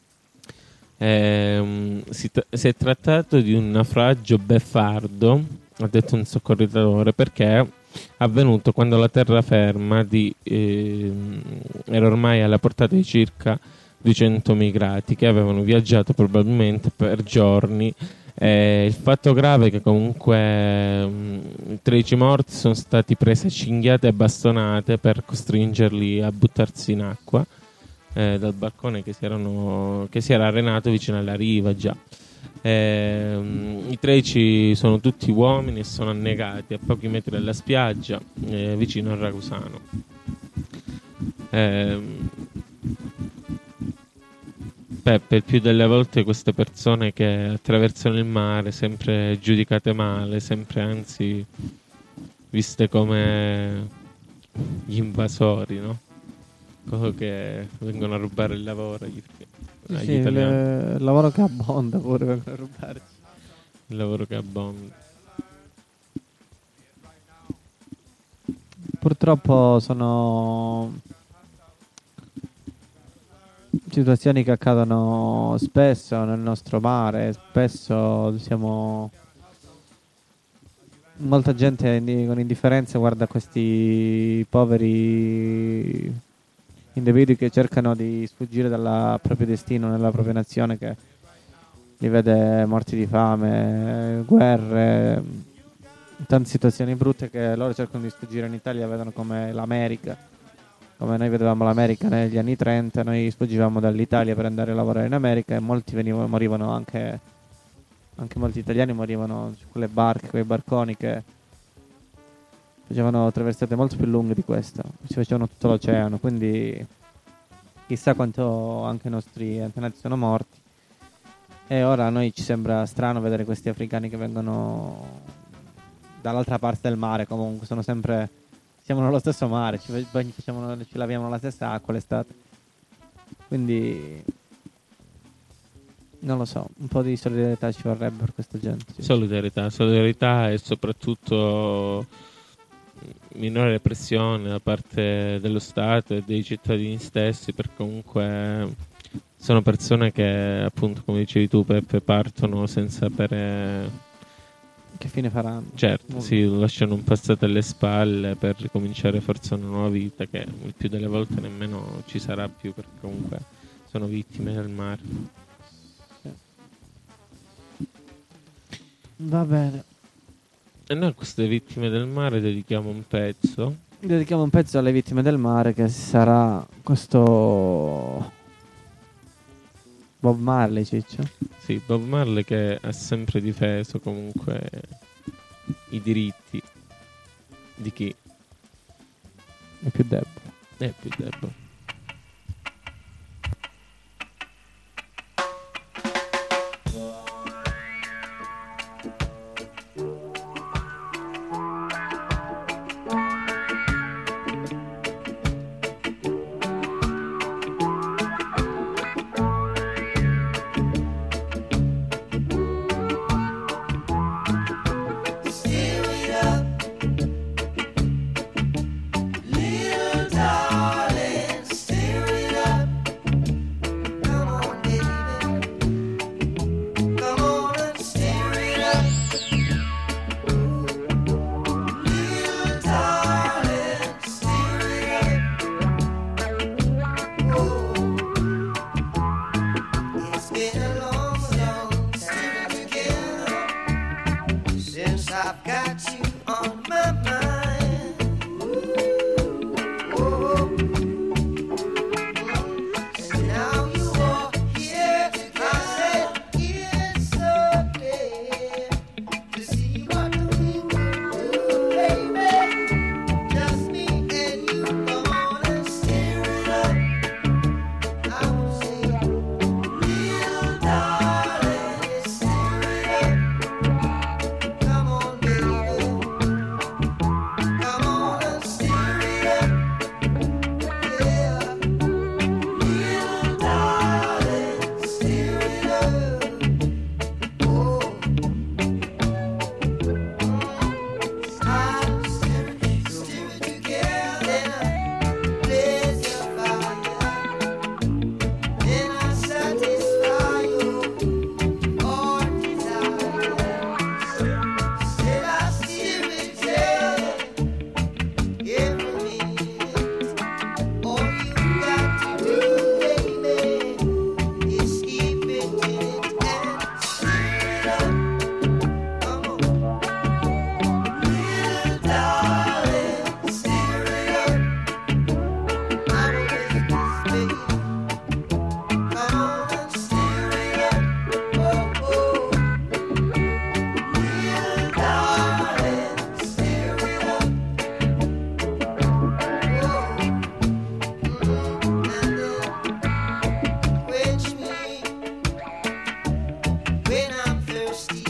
Si è trattato di un naufragio beffardo, ha detto un soccorritore, perché è avvenuto quando la terraferma era ormai alla portata di circa 200 immigrati che avevano viaggiato probabilmente per giorni. Il fatto grave è che comunque 13 morti sono stati presi a cinghiate e bastonate per costringerli a buttarsi in acqua dal barcone che si era arenato vicino alla riva già. I 13 sono tutti uomini e sono annegati a pochi metri dalla spiaggia vicino a Ragusano. Per più delle volte queste persone che attraversano il mare, sempre giudicate male, sempre anzi viste come gli invasori, no? Coloro che vengono a rubare il lavoro agli italiani. Il lavoro che abbonda pure vengono a rubarci. Il lavoro che abbonda. Purtroppo sono situazioni che accadono spesso nel nostro mare. Spesso molta gente con indifferenza guarda questi poveri individui che cercano di sfuggire dal proprio destino nella propria nazione, che li vede morti di fame, guerre, tante situazioni brutte che loro cercano di sfuggire in Italia, vedono come l'America. Come noi vedevamo l'America negli anni 30, noi sfuggivamo dall'Italia per andare a lavorare in America e molti morivano anche molti italiani morivano su quelle barche, quei barconi che facevano traversate molto più lunghe di questa, si facevano tutto l'oceano, quindi chissà quanto anche i nostri antenati sono morti. E ora a noi ci sembra strano vedere questi africani che vengono dall'altra parte del mare, comunque siamo nello stesso mare, ci laviamo nella stessa acqua l'estate. Quindi non lo so, un po' di solidarietà ci vorrebbe per questa gente. Sì. Solidarietà e soprattutto minore repressione da parte dello Stato e dei cittadini stessi, per comunque sono persone che, appunto, come dicevi tu, Peppe, partono senza sapere Che fine faranno? certo, si lasciano un passato alle spalle per ricominciare forse una nuova vita che il più delle volte nemmeno ci sarà più, perché comunque sono vittime del mare. Va bene. E noi a queste vittime del mare dedichiamo un pezzo. Dedichiamo un pezzo alle vittime del mare, che sarà questo Bob Marley, Ciccio. Sì, Bob Marley, che ha sempre difeso comunque i diritti di chi È più debole. è più debole. Stir it up, little darling, stir it up. Come on, baby, come on and stir it up. Little darling, stir it up. Oh, it's been a long, long time together. Since I've got you on my mind, oh, and now you are here. I said it's so clear to see what we can do, baby. Just me and you, come on and stir it up. I will say, little darling, stir it up. Come on, baby. Come on and stir it up. Yeah. Little darling, stir it up. Oh. Stir it together. Blaze your fire. Then I satisfy your heart desires. Said I steer it, yeah, every minute. All you got to do, baby, is keep it in it and stir it up. Come on, little darling, stir it up. I'm with this, baby. Come on and stir it up. Oh, oh. Little darling, stir it up. Quench me when I'm thirsty.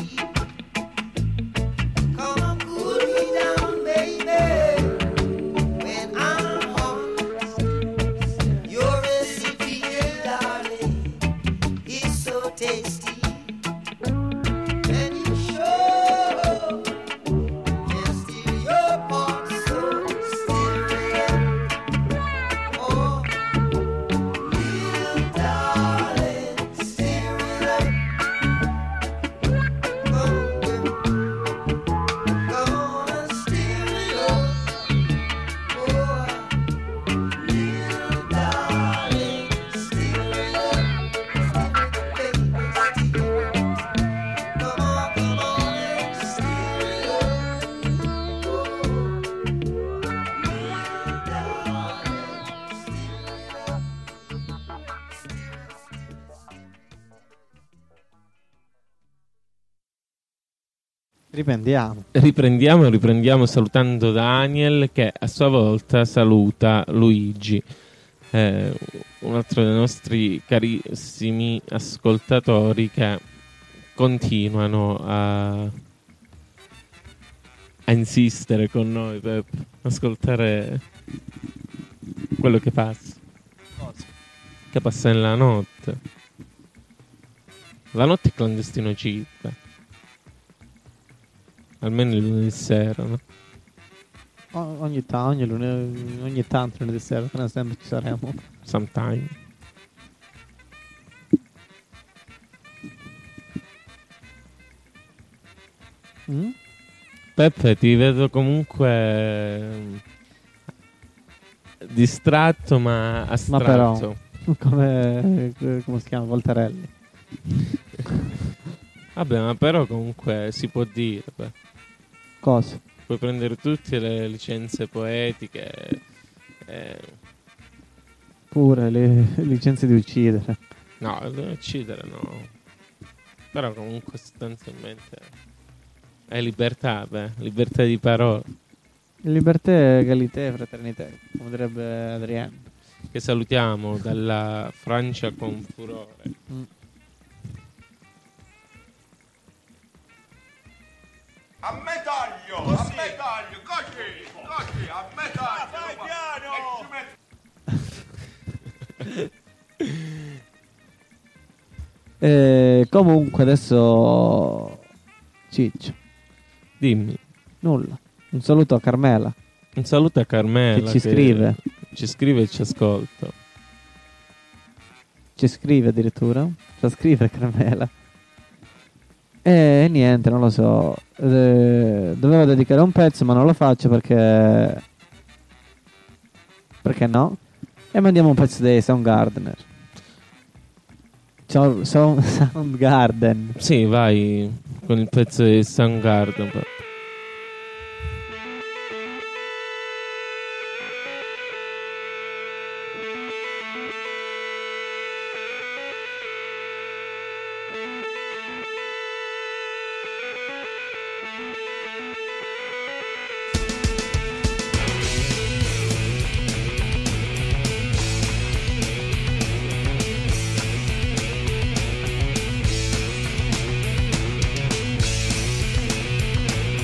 Come and cool me down, baby, when I'm hot. Your recipe, darling, is so tasty. And you show can steal your heart, so stir it up. Oh, little darling, stir it up. Come on, and stir it up. Oh, little darling, stir it up. Baby, stir it up. Come on and stir it up. Oh, little Riprendiamo. Riprendiamo salutando Daniel, che a sua volta saluta Luigi, un altro dei nostri carissimi ascoltatori che continuano a insistere con noi per ascoltare quello che passa. Che passa nella notte. La notte è clandestino circa. Almeno il lunedì sera, no? Ogni tanto, lunedì sera, non sempre ci saremo. Sometime. Mm? Peppe, ti vedo comunque distratto ma Ma però, astratto. come si chiama? Voltarelli. Vabbè, ma però comunque si può dire. Beh. Cosa? Puoi prendere tutte le licenze poetiche. Pure le licenze di uccidere. No, non uccidere no. Però comunque sostanzialmente è libertà, beh, libertà di parola. Libertà, egalité, fraternità, come direbbe Adrien. Che salutiamo dalla Francia con furore. A me taglio, a me taglio, così, a me taglio. Dai piano. Comunque adesso Ciccio, Dimmi. nulla. Un saluto a Carmela. Un saluto a Carmela Che ci scrive. Ci scrive e ci ascolta. Ci scrive addirittura. Sa scrivere Carmela. E niente, non lo so. Dovevo dedicare un pezzo, ma non lo faccio perché no. E mandiamo un pezzo dei Soundgarden. Soundgarden. Sì, vai con il pezzo di Soundgarden. Thank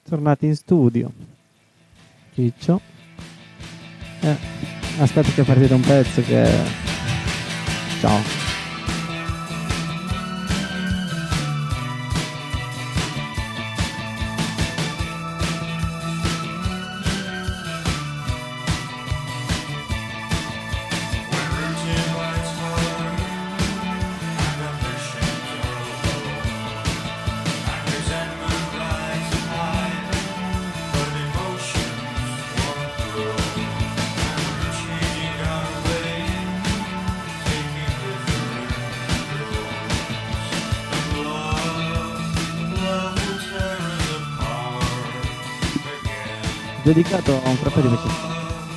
Tornati in studio. Ciccio. Aspetta che è partito un pezzo che... Ciao. Dedicato a un frappè di Manchester.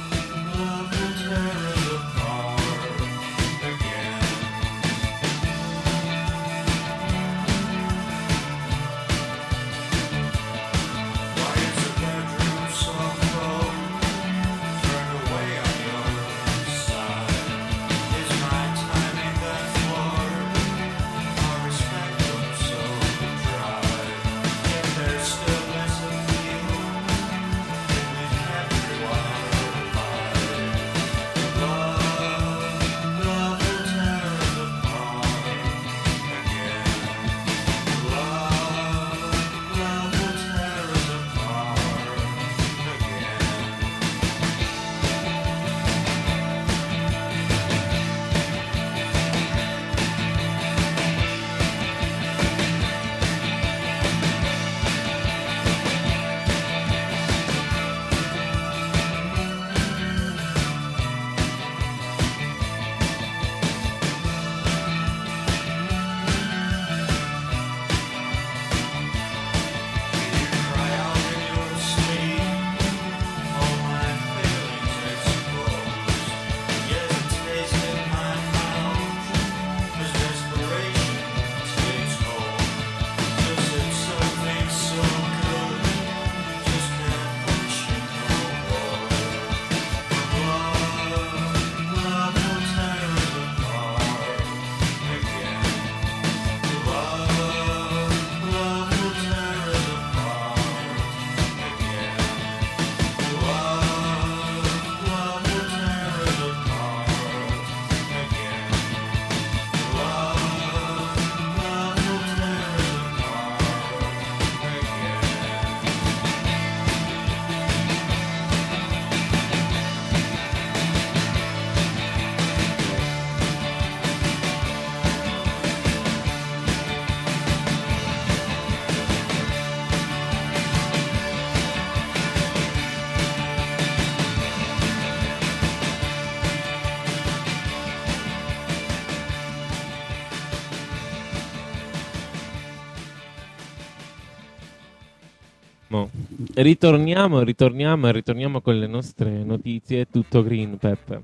Ritorniamo con le nostre notizie. Tutto green, Peppe.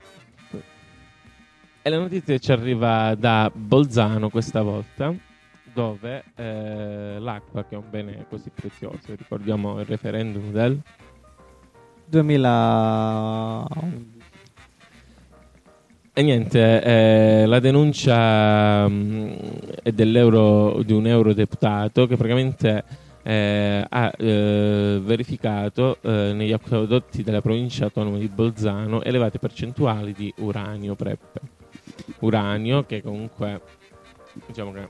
E la notizia ci arriva da Bolzano questa volta, dove l'acqua, che è un bene così prezioso, ricordiamo il referendum del 2000. E niente, la denuncia è di un eurodeputato che praticamente ha verificato negli acquedotti della provincia autonoma di Bolzano elevate percentuali di uranio, Preppe. Uranio che comunque, diciamo che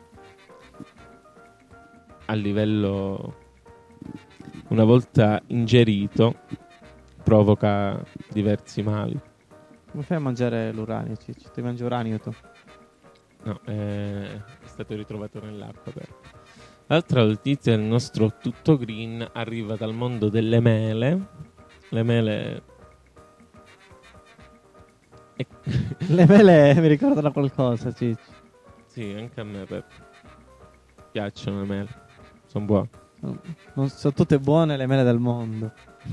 a livello, una volta ingerito, provoca diversi mali. Come fai a mangiare l'uranio, Ciccio? Ti mangi uranio tu? No, è stato ritrovato nell'acqua. L'altra notizia del nostro Tutto Green arriva dal mondo delle mele. Le mele... Le mele mi ricordano qualcosa, Ciccio. Sì, anche a me, Peppe. Piacciono le mele. Sono buone. Non sono tutte buone le mele del mondo.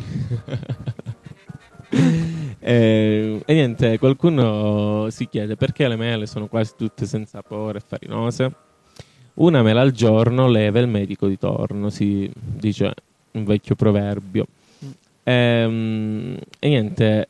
E niente, qualcuno si chiede perché le mele sono quasi tutte senza sapore e farinose. Una mela al giorno leva il medico di torno, si dice un vecchio proverbio. E niente,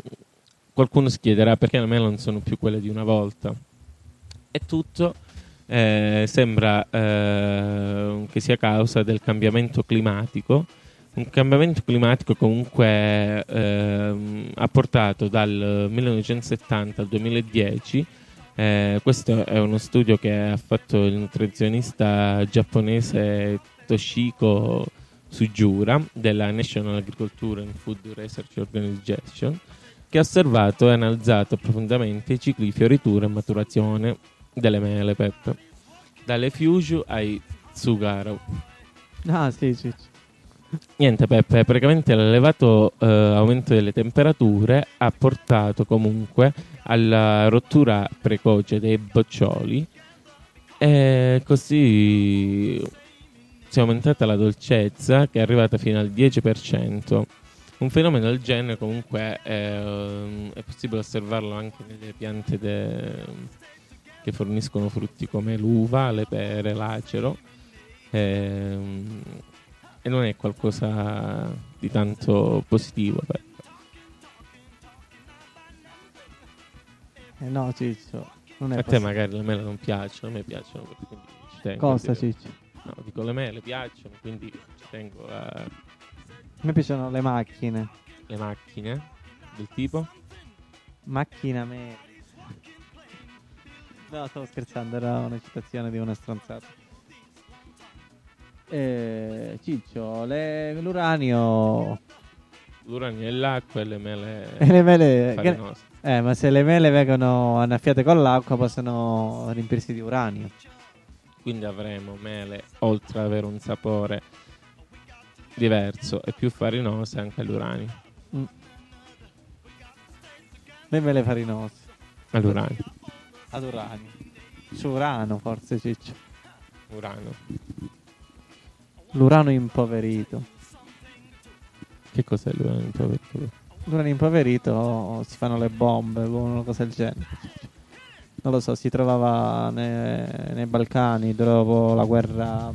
qualcuno si chiederà perché le mele non sono più quelle di una volta. È tutto sembra che sia causa del cambiamento climatico. Un cambiamento climatico comunque ha portato dal 1970 al 2010. Questo è uno studio che ha fatto il nutrizionista giapponese Toshiko Sugiura della National Agriculture and Food Research Organization, che ha osservato e analizzato profondamente i cicli di fioritura e maturazione delle mele, Peppe, dalle Fuju ai Tsugaru. Ah, sì. Niente, Peppe, praticamente l'elevato aumento delle temperature ha portato comunque alla rottura precoce dei boccioli, e così si è aumentata la dolcezza, che è arrivata fino al 10%. Un fenomeno del genere comunque è possibile osservarlo anche nelle piante che forniscono frutti come l'uva, le pere, l'acero, e non è qualcosa di tanto positivo. No, Ciccio, non è A te magari le mele non piacciono, a me piacciono, quindi ci tengo. Cosa, Ciccio? No, dico, le mele piacciono, quindi ci tengo a... A me piacciono le macchine. Le macchine? Del tipo? Macchina mele. No, stavo scherzando, era una citazione di una stronzata. Ciccio, l'uranio... L'uranio è l'acqua e le mele... E le mele... farinose. ma se le mele vengono annaffiate con l'acqua possono riempirsi di uranio. Quindi avremo mele, oltre ad avere un sapore diverso e più farinose, anche all'uranio. Le mele farinose. All'uranio. Ad uranio. Su urano forse, Ciccio. Urano. L'urano impoverito. Che cos'è l'urano impoverito? L'urano impoverito si fanno le bombe, una cosa del genere. Non lo so, si trovava nei Balcani dopo la guerra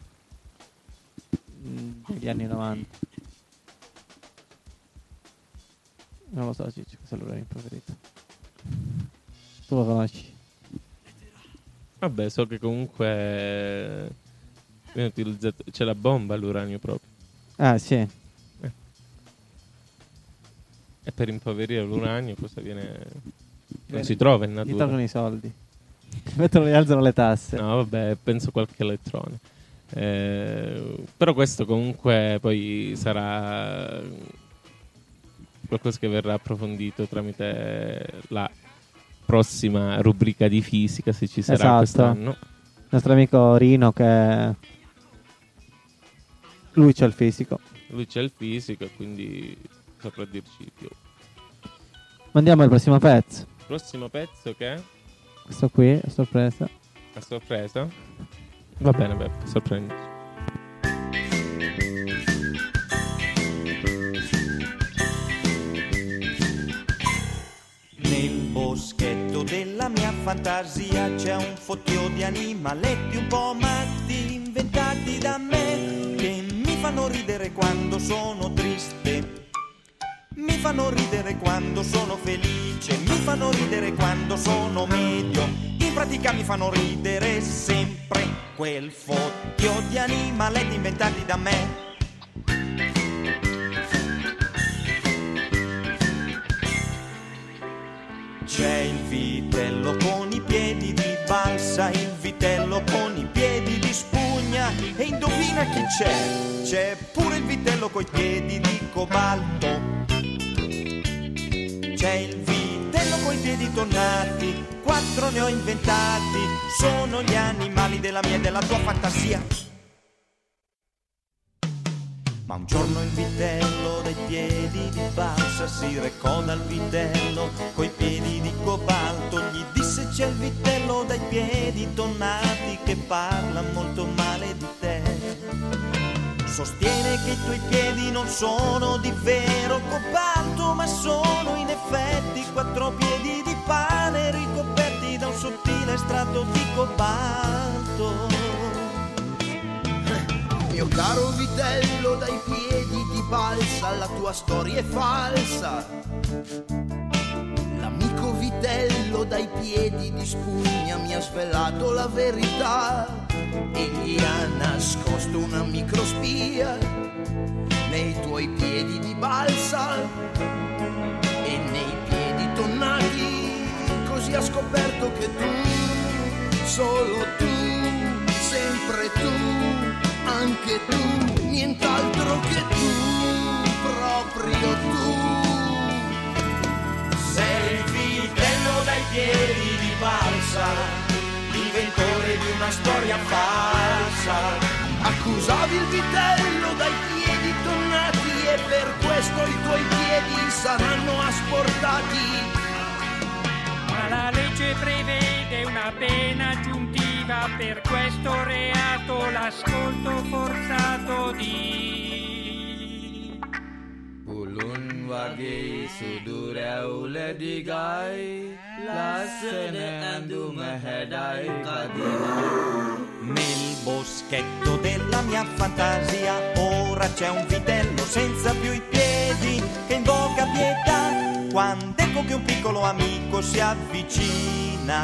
degli anni 90. Non lo so, Ciccio, cos'è l'urano impoverito. Tu lo conosci? Vabbè, so che comunque viene utilizzato, c'è la bomba all'uranio proprio. Ah, sì. E per impoverire l'uranio cosa viene... non si trova in Gli natura. tolgono i soldi. Gli alzano le tasse. No, vabbè, penso qualche elettrone. Però questo comunque poi sarà qualcosa che verrà approfondito tramite la prossima rubrica di fisica, se ci sarà Esatto. quest'anno. Il nostro amico Rino, che lui c'ha il fisico. Lui c'è il fisico e quindi saprà dirci di più. Mandiamo al prossimo pezzo. Prossimo pezzo che è? Questo qui, a sorpresa. A sorpresa? Va bene, Beppe, sorprendi. Nel boschetto della mia fantasia c'è un fottio di animaletti un po' matti inventati da me, che mi fanno ridere quando sono triste, mi fanno ridere quando sono felice, mi fanno ridere quando sono medio, in pratica mi fanno ridere sempre quel fottio di animaletti inventati da me. C'è il vitello con i piedi di balsa, il vitello con i piedi di spugna, e indovina chi c'è? C'è pure il vitello coi piedi di cobalto. C'è il vitello coi piedi tornati, 4 ne ho inventati, sono gli animali della mia e della tua fantasia. Ma un giorno il vitello dai piedi di balsa si recò dal vitello coi piedi di cobalto, gli disse: c'è il vitello dai piedi tonnati che parla molto male di te. Sostiene che i tuoi piedi non sono di vero cobalto, ma sono in effetti 4 piedi di pane ricoperti da un sottile strato di cobalto. Mio caro vitello dai piedi di balsa, la tua storia è falsa. L'amico vitello vitello dai piedi di spugna mi ha svelato la verità. Egli ha nascosto una microspia nei tuoi piedi di balsa e nei piedi tonnati. Così ha scoperto che tu, solo tu, sempre tu, anche tu, nient'altro che tu, proprio tu. Sei il vitello dai piedi di balsa, inventore di una storia falsa. Accusavi il vitello dai piedi tonnati e per questo i tuoi piedi saranno asportati. Ma la legge prevede una pena aggiuntiva per questo reato, l'ascolto forzato di Ulun wagi sudure ule digai, lasene andu mehedai kadina. Nel boschetto della mia fantasia ora c'è un vitello senza più i piedi che invoca pietà quando ecco che un piccolo amico si avvicina.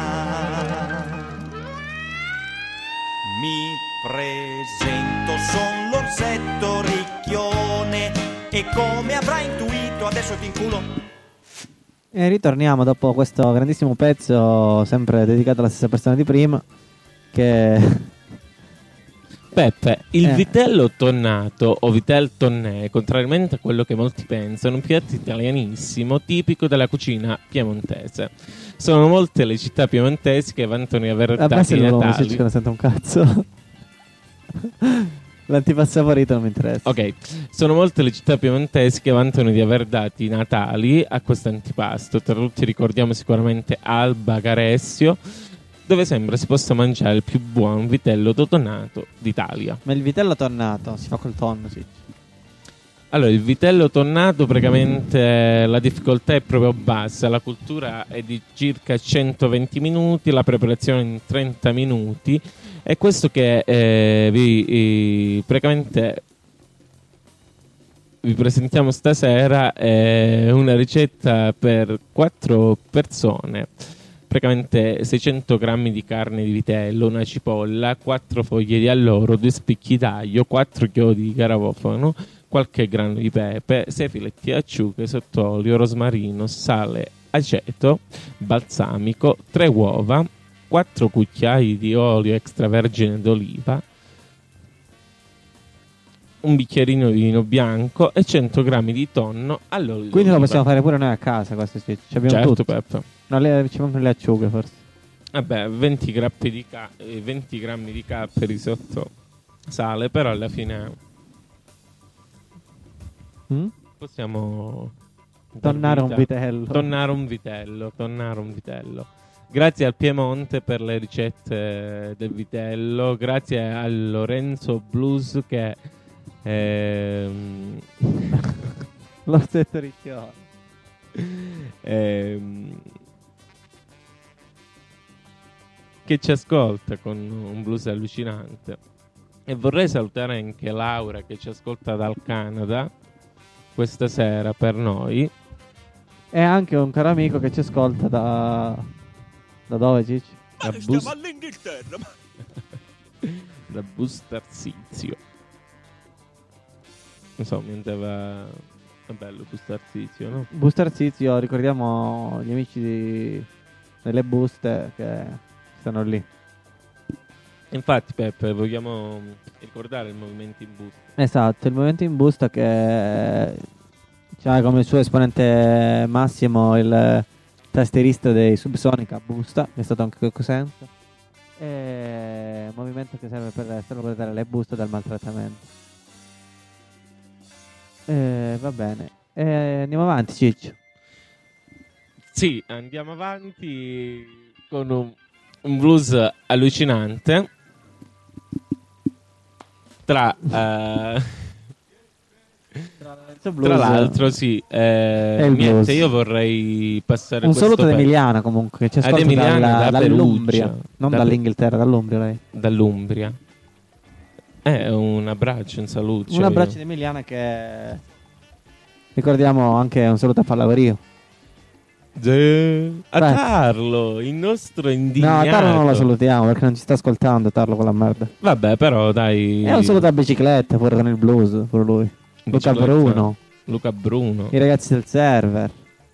Mi presento, son l'orsetto ricchione e come avrai intuito adesso ti inculo. E ritorniamo dopo questo grandissimo pezzo, sempre dedicato alla stessa persona di prima, che Peppe, il vitello tonnato o vitel tonnè, contrariamente a quello che molti pensano, è un piatto italianissimo tipico della cucina piemontese. Sono molte le città piemontesi che vantano di aver dato i Natali. che non sento un cazzo. L'antipasto favorito non mi interessa. Ok, sono molte le città piemontesi che vantano di aver dato i Natali a questo antipasto. Tra tutti ricordiamo sicuramente Alba Caressio, dove sembra si possa mangiare il più buon vitello tonnato d'Italia. Ma il vitello tonnato si fa col tonno, sì. Allora, il vitello tonnato praticamente la difficoltà è proprio bassa, la cottura è di circa 120 minuti, la preparazione in 30 minuti e questo che praticamente vi presentiamo stasera è una ricetta per 4 persone. Praticamente 600 grammi di carne di vitello, una cipolla, 4 foglie di alloro, 2 spicchi d'aglio, 4 chiodi di garofano, qualche grano di pepe, 6 filetti di acciughe, sott'olio, rosmarino, sale, aceto, balsamico, 3 uova, 4 cucchiai di olio extravergine d'oliva, un bicchierino di vino bianco e 100 grammi di tonno all'olio. Quindi lo possiamo fare pure noi a casa, questo sì. Ci abbiamo certo, tutto. Peppe. No, ci mancano le acciughe forse. Vabbè, 20 grammi di capperi sotto sale, però alla fine possiamo Tonnare un vitello. Tonnare un vitello. Grazie al Piemonte per le ricette del vitello, grazie a Lorenzo Blues che l'orsetto ricchione. Che ci ascolta con un blues allucinante. E vorrei salutare anche Laura che ci ascolta dal Canada questa sera per noi. E anche un caro amico che ci ascolta da dove, Cicci? Stiamo all'Inghilterra. Da Bustarsizio. Non so, mi andava. È bello Bustarsizio, no? Bustarsizio, ricordiamo gli amici delle buste che stanno lì. Infatti, Peppe, vogliamo ricordare il movimento in busta. Esatto, il movimento in busta che ha come suo esponente massimo il tastierista dei Subsonica Busta, che è stato anche coccosente. È un movimento che serve per salvaguardare le buste dal maltrattamento. Va bene. Andiamo avanti, Ciccio. Sì, andiamo avanti con un blues allucinante. Tra l'altro, sì. Niente, io vorrei passare un questo saluto ad Emiliana comunque, che ci ascolta Emiliana dall'Umbria, Perugia. non dall'Inghilterra, dall'Umbria lei. Dall'Umbria. Un abbraccio, un saluto. Un abbraccio di Emiliana che ricordiamo anche un saluto a Fallavario. A Vai. Tarlo, il nostro No, indignato. Tarlo non lo salutiamo perché non ci sta ascoltando. Tarlo con la merda. Vabbè, però dai. E un saluto a bicicletta pure con il blues. Pure lui. Luca Bicicletta. Bruno. Luca Bruno. I ragazzi del server.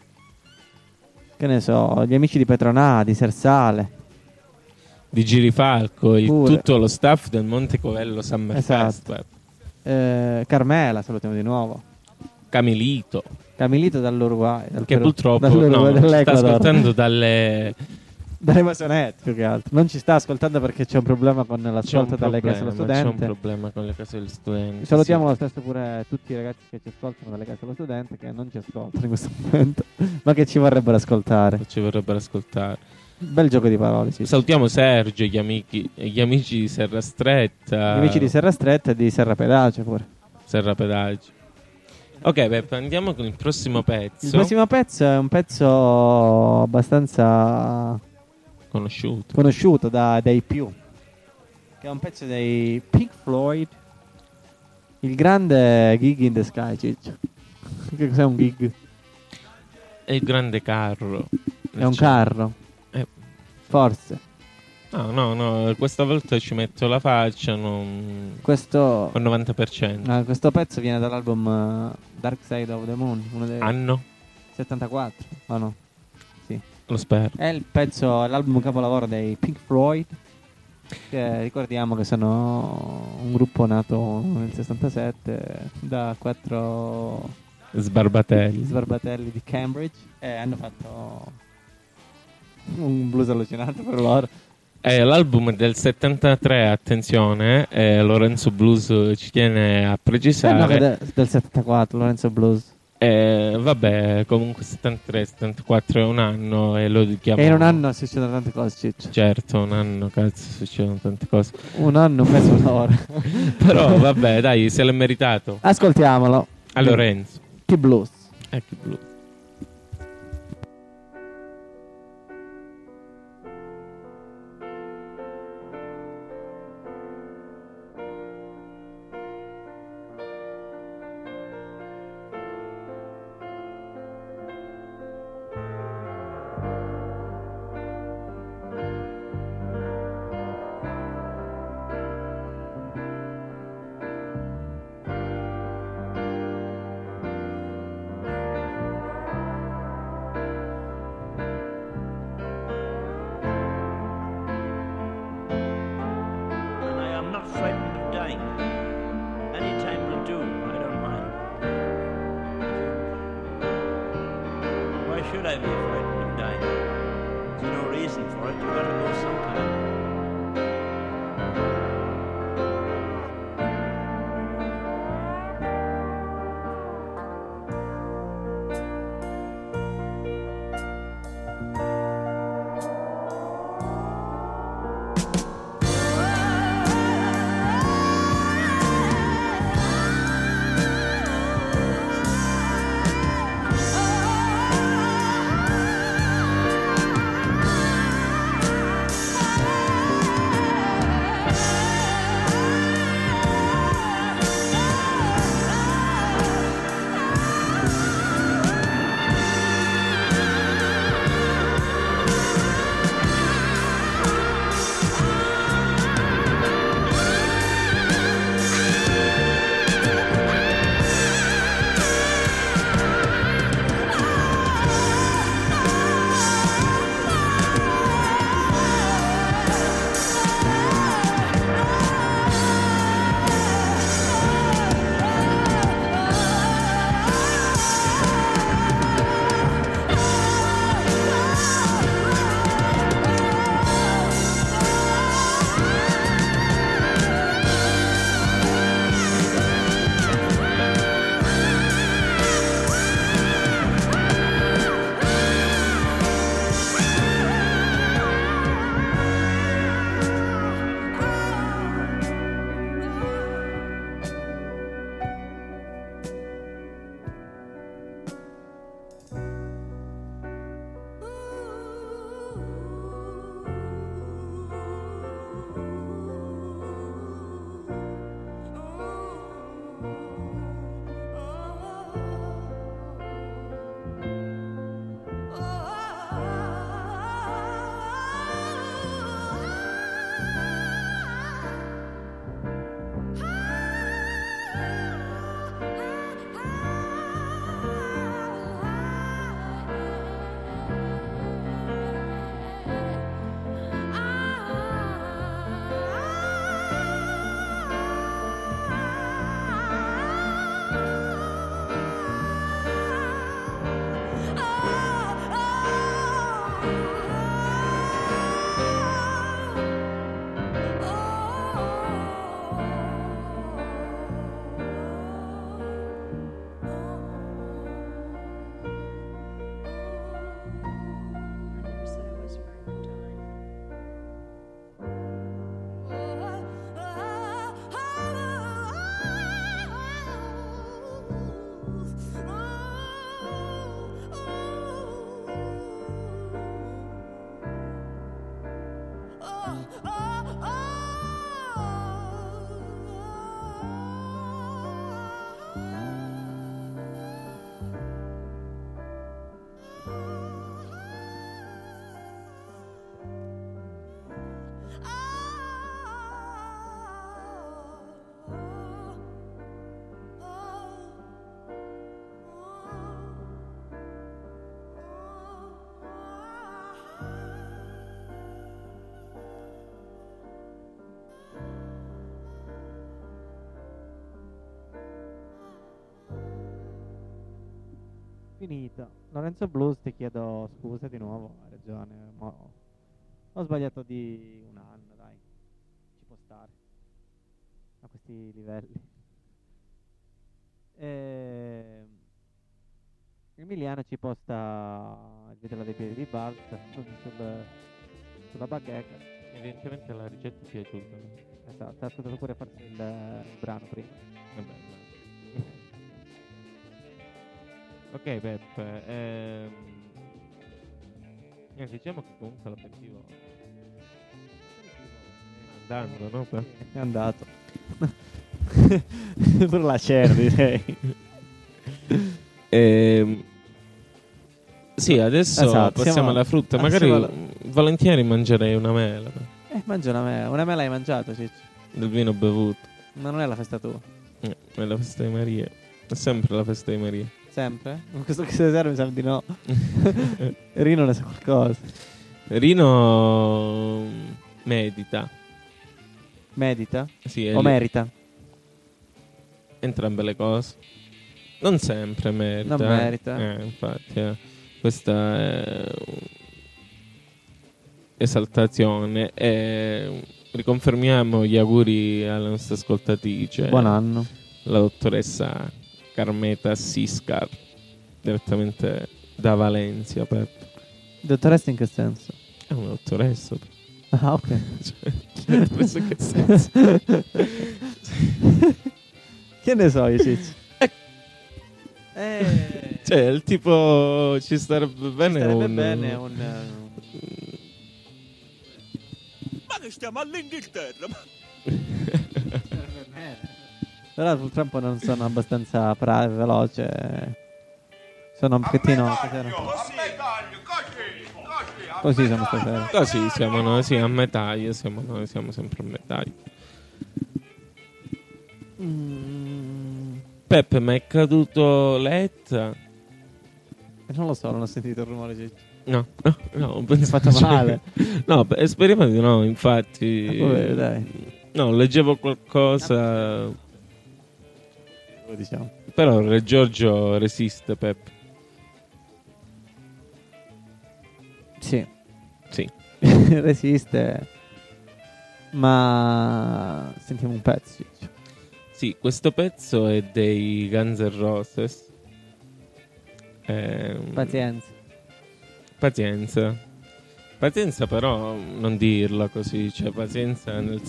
Che ne so, gli amici di Petronà, di Sersale. Di Girifalco, Pure. tutto lo staff del Montecovello Summer Esatto. Festival. Carmela, salutiamo di nuovo. Camilito, Camilito dall'Uruguay. Dal che Perù- purtroppo dall'Uruguay, no, sta dall'Ecuador. ascoltando dalle Dalle masonette più che altro. Non ci sta ascoltando perché c'è un problema con l'ascolto dalle case dello C'è un studente. problema con le case degli studenti. Salutiamo sì. lo stesso pure tutti i ragazzi che ci ascoltano dalle case dello studente, che non ci ascoltano in questo momento, ma che ci vorrebbero ascoltare. Ci vorrebbero ascoltare. Bel gioco di parole, sì. Salutiamo Sergio, gli amici di Serra Stretta. Gli amici di Serra Stretta e di Serra Pedace pure. Serra Pedaggi. Ok, Peppe, andiamo con il prossimo pezzo. Il prossimo pezzo è un pezzo abbastanza conosciuto dai più, che è un pezzo dei Pink Floyd, il grande Gig in the Sky, Ciccio. Che cos'è un gig? È il grande carro. È un carro. Forse. No, questa volta ci metto la faccia. Questo Con 90%. questo pezzo viene dall'album Dark Side of the Moon, uno dei Anno? 74, o no? Sì. Lo spero. È il pezzo, l'album capolavoro dei Pink Floyd, che ricordiamo che sono un gruppo nato nel 67 da 4 Sbarbatelli di Cambridge, e hanno fatto un blues allucinante per loro. È l'album del 73, attenzione, Lorenzo Blues ci tiene a No, precisare. che del 74, Lorenzo Blues. Vabbè, comunque 73, 74 è un anno e lo chiamo. E in un anno succedono tante cose, Ciccio. Certo, un anno, cazzo, succedono tante cose. Un anno, un mese, un'ora. Però vabbè, dai, se l'è meritato. Ascoltiamolo. A Lorenzo. Che blues. Che blues. And I am not frightened of dying. Any time will do, I don't mind. Why should I be frightened of dying? There's no reason for it, you've got to go sometime. Oh Finito. Lorenzo Blues, ti chiedo scusa di nuovo, hai ragione. Ho sbagliato di un anno, dai. Ci può stare. A questi livelli. Emiliano ci posta il video dei piedi di Balsa sulla bacheca. Evidentemente la ricetta ti è piaciuta. Esatto, ha ascoltato pure farsi il brano prima. Vabbè. Ok Peppe, diciamo che comunque l'aperitivo è andando, no? È andato. Pure la cena, direi. Sì, adesso Esatto, passiamo alla frutta. Magari volentieri mangerei una mela. Mangia una mela. Una mela hai mangiato, Ciccio? Del vino bevuto. Ma non è la festa tua? È la festa di Maria. È sempre la festa di Maria. Sempre? In questo che serve mi sa di no. Rino ne sa qualcosa. Rino medita. Medita? Sì, o merita? Entrambe le cose. Non sempre merita. Non merita. Infatti, questa è esaltazione. E riconfermiamo gli auguri alla nostra ascoltatrice. Buon anno. La dottoressa Carmeta Siscar, direttamente da Valencia. Dottoressa in che senso? È una dottoressa. Ah, ok. Dottoressa in che senso? Che ne so io, Ciccio? Cioè, il tipo ci starebbe bene un Ma che stiamo all'Inghilterra? Però purtroppo non sono abbastanza veloce. Sono un pochettino. Così siamo stasera. Così siamo noi, sì, a metà. Noi siamo sempre a metà. Peppe, ma è caduto Letta? Non lo so, non ho sentito il rumore, Ciccio. No, ho fatto male. No, speriamo di no, infatti. Dai. No, leggevo qualcosa. Diciamo. Però Re Giorgio resiste, Peppe. Sì. Resiste. Ma sentiamo un pezzo. Sì, questo pezzo è dei Guns N' Roses. Pazienza, però non dirla così, cioè pazienza nel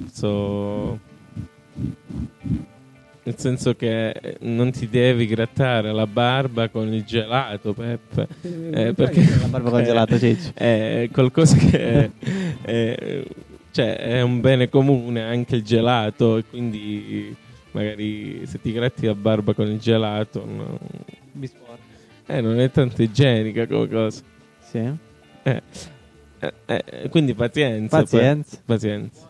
senso che non ti devi grattare la barba con il gelato, Peppe. Perché la barba con il gelato, Ciccio? È qualcosa che cioè è un bene comune anche il gelato, e quindi magari se ti gratti la barba con il gelato mi sporca. Non è tanto igienica come cosa. Sì. Quindi pazienza. Pazienza.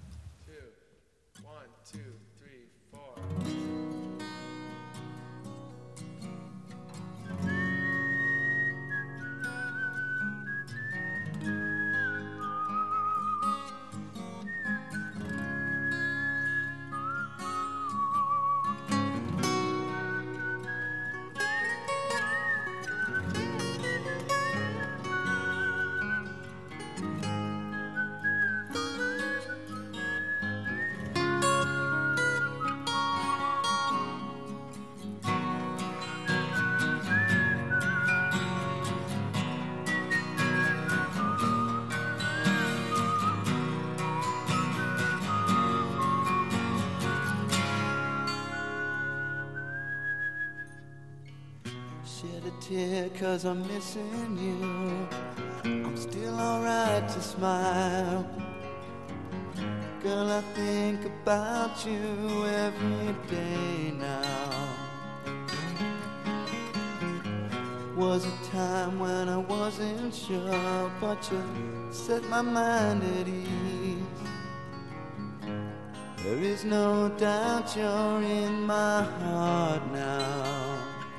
Shed a tear 'cause I'm missing you. I'm still alright to smile. Girl, I think about you every day now. Was a time when I wasn't sure, but you set my mind at ease. There is no doubt you're in my heart now.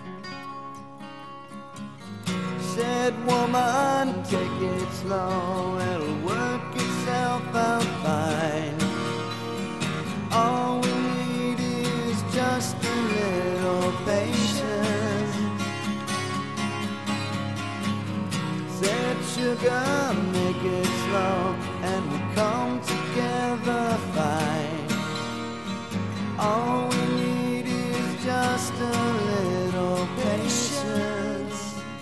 Said woman, take it slow, it'll work itself out fine. All we need is just a little patience. Said sugar, make it slow, and we come together fine. All we need is just a little patience.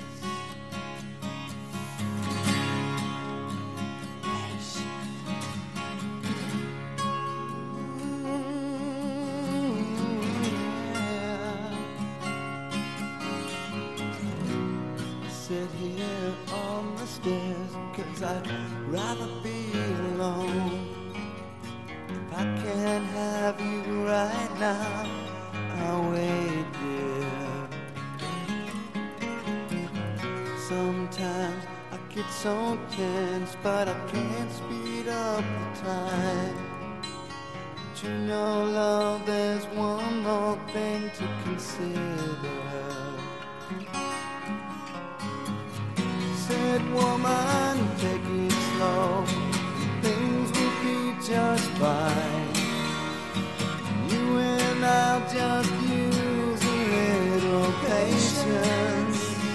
Sit here on the stairs, 'cause I'd rather be alone. If I can't have you right now, I'll wait, dear. Sometimes I get so tense, but I can't speed up the time. But you know, love, there's one more thing to consider. Said woman, take it slow, things will be just fine. You and I'll just use a little patience.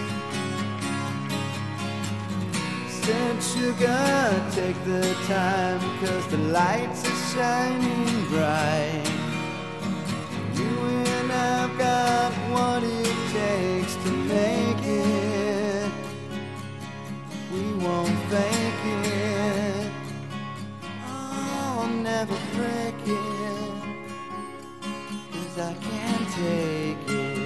Said sugar, take the time, 'cause the lights are shining bright. You and I've got what it takes to make it. We won't fake it. I'll never break it, 'cause I can't take it.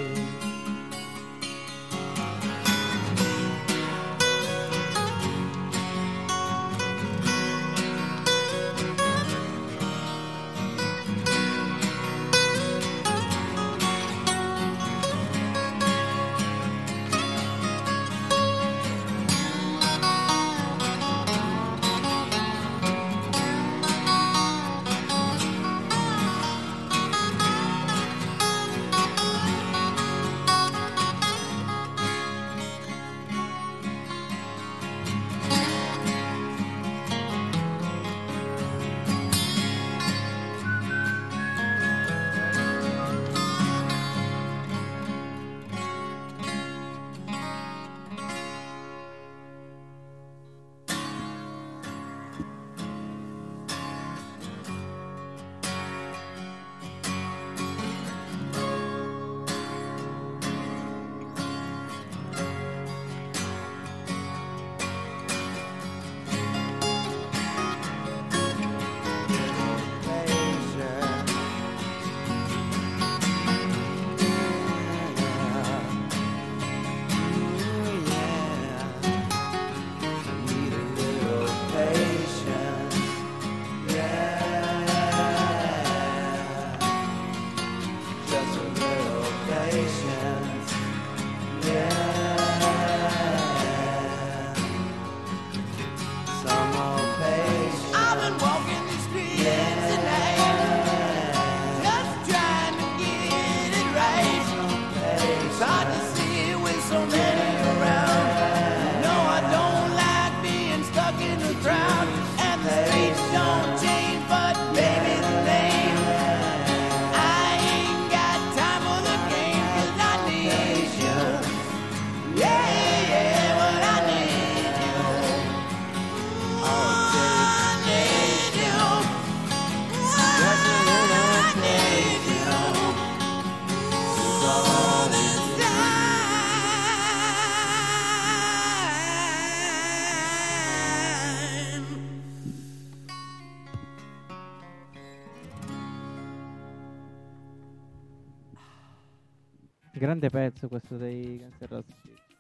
Grande pezzo questo dei Guns N' Roses.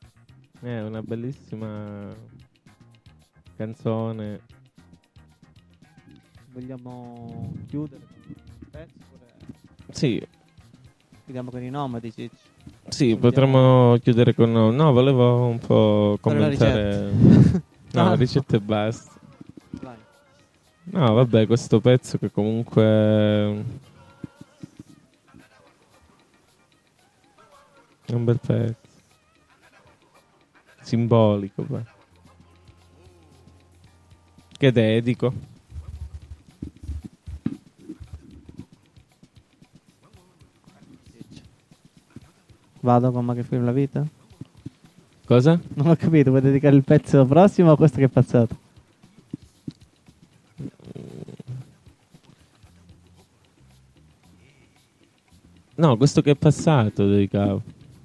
È una bellissima canzone. vogliamo chiudere con il pezzo? Sì, Chiudiamo con i nomadi, Ciccio. sì, potremmo chiudere con... No, volevo un po' Fare la commentare... ricetta. No, Ah. la ricetta e basta. Vai. No, vabbè, questo pezzo che comunque... È un bel pezzo. Simbolico, beh. Che dedico. Vado con Ma che film la vita? Cosa? Non ho capito, vuoi dedicare il pezzo prossimo o questo che è passato? No, questo che è passato, dedicavo.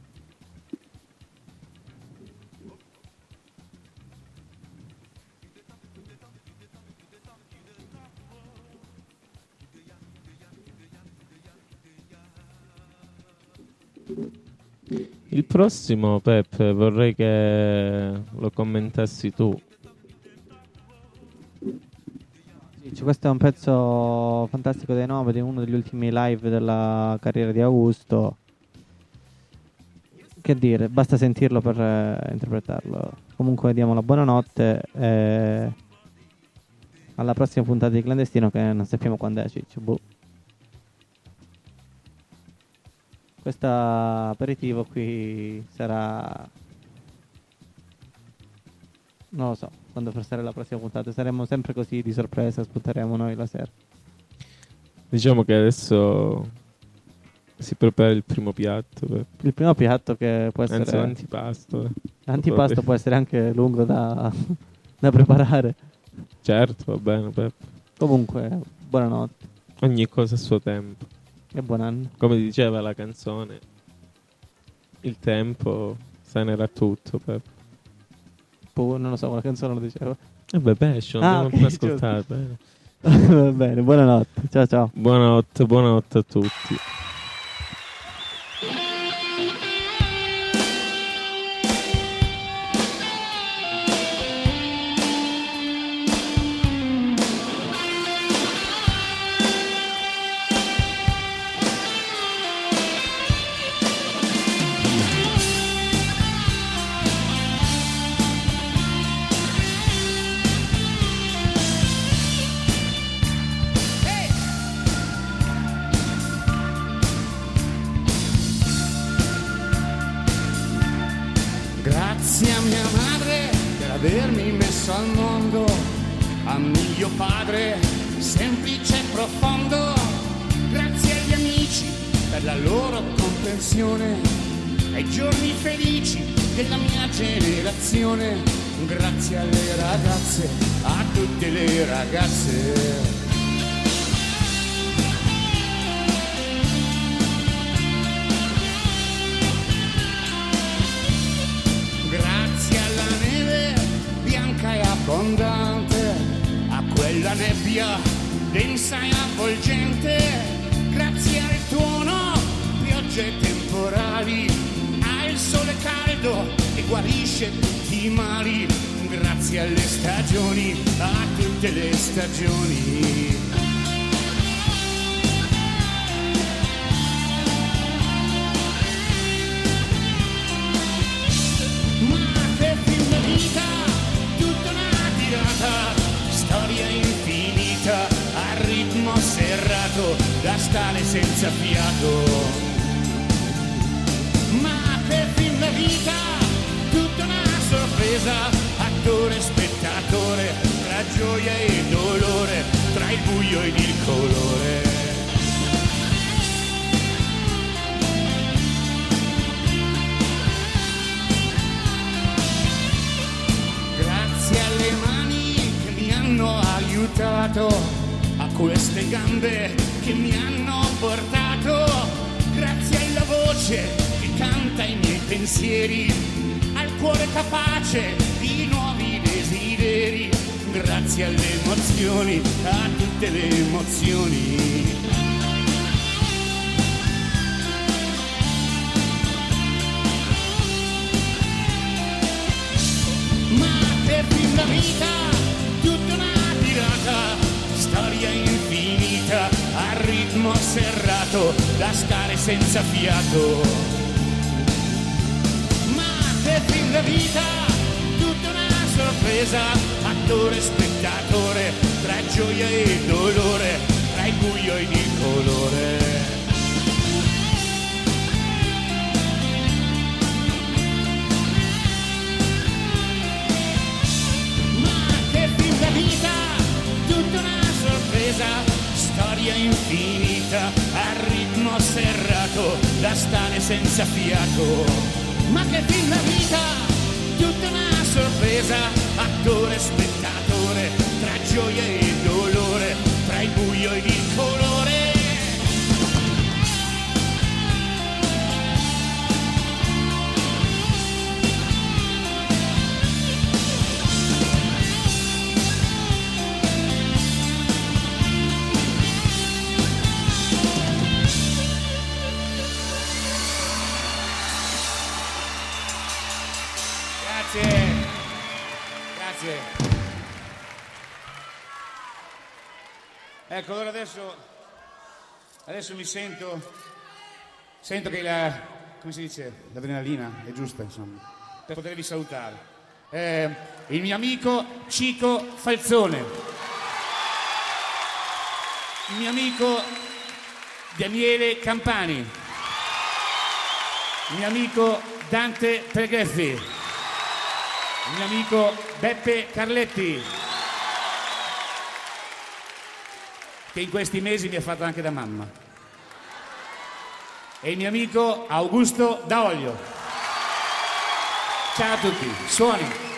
Il prossimo, Peppe, vorrei che lo commentassi tu. Sì, questo è un pezzo fantastico dei Nomadi, uno degli ultimi live della carriera di Augusto. Che dire, basta sentirlo per interpretarlo. Comunque diamo la buonanotte e alla prossima puntata di Clandestino, che non sappiamo quando è, Ciccio. Boh. Questo aperitivo qui sarà... non lo so, quando sarà la prossima puntata. Saremo sempre così di sorpresa, spunteremo noi la sera. Diciamo che adesso si prepara il primo piatto. Peppe. Il primo piatto che può essere... Anzi, l'antipasto. L'antipasto può essere anche lungo da preparare. Certo, va bene, Peppe. Comunque, buonanotte Ogni cosa a suo tempo. e buon anno. Come diceva la canzone, il tempo sanerà tutto, Peppe. Non lo so, la canzone lo diceva. E beh, Passion, abbiamo ok, appena giusto. ascoltato. Bene. Va bene, buonanotte. Ciao ciao. Buonanotte a tutti. Grazie a mia madre per avermi messo al mondo, a mio padre semplice e profondo, grazie agli amici per la loro comprensione, ai giorni felici della mia generazione, grazie alle ragazze, a tutte le ragazze. Grazie alla neve bianca e abbondante, a quella nebbia densa e avvolgente, grazie al tuono, piogge temporali, al sole caldo che guarisce tutti i mali, grazie alle stagioni, a tutte le stagioni. Storia infinita, a ritmo serrato, da stare senza fiato. Ma per fin la vita, tutta una sorpresa, attore e spettatore, tra gioia e dolore, tra il buio ed il colore. Grazie alle mani che mi hanno aiutato, a queste gambe che mi hanno portato, grazie alla voce che canta i miei pensieri, al cuore capace di nuovi desideri, grazie alle emozioni, a tutte le emozioni. Ma per fin la vita, tutta una tirata, storia in serrato da stare senza fiato. Ma che fin la vita, tutta una sorpresa, attore, spettatore, tra gioia e dolore, tra il buio ed il colore. Vita, tutta una sorpresa, storia infinita, a ritmo serrato, da stare senza fiato. Ma che fin la vita, tutta una sorpresa, attore, spettatore, tra gioia e dolore, tra il buio ed il colore. Grazie. Ecco, allora adesso mi sento che come si dice, l'adrenalina è giusta, insomma, per potervi salutare. Il mio amico Cico Falzone, il mio amico Daniele Campani, il mio amico Dante Pregreffi, il mio amico Beppe Carletti, che in questi mesi mi ha fatto anche da mamma, e il mio amico Augusto Daolio. Ciao a tutti, suoni.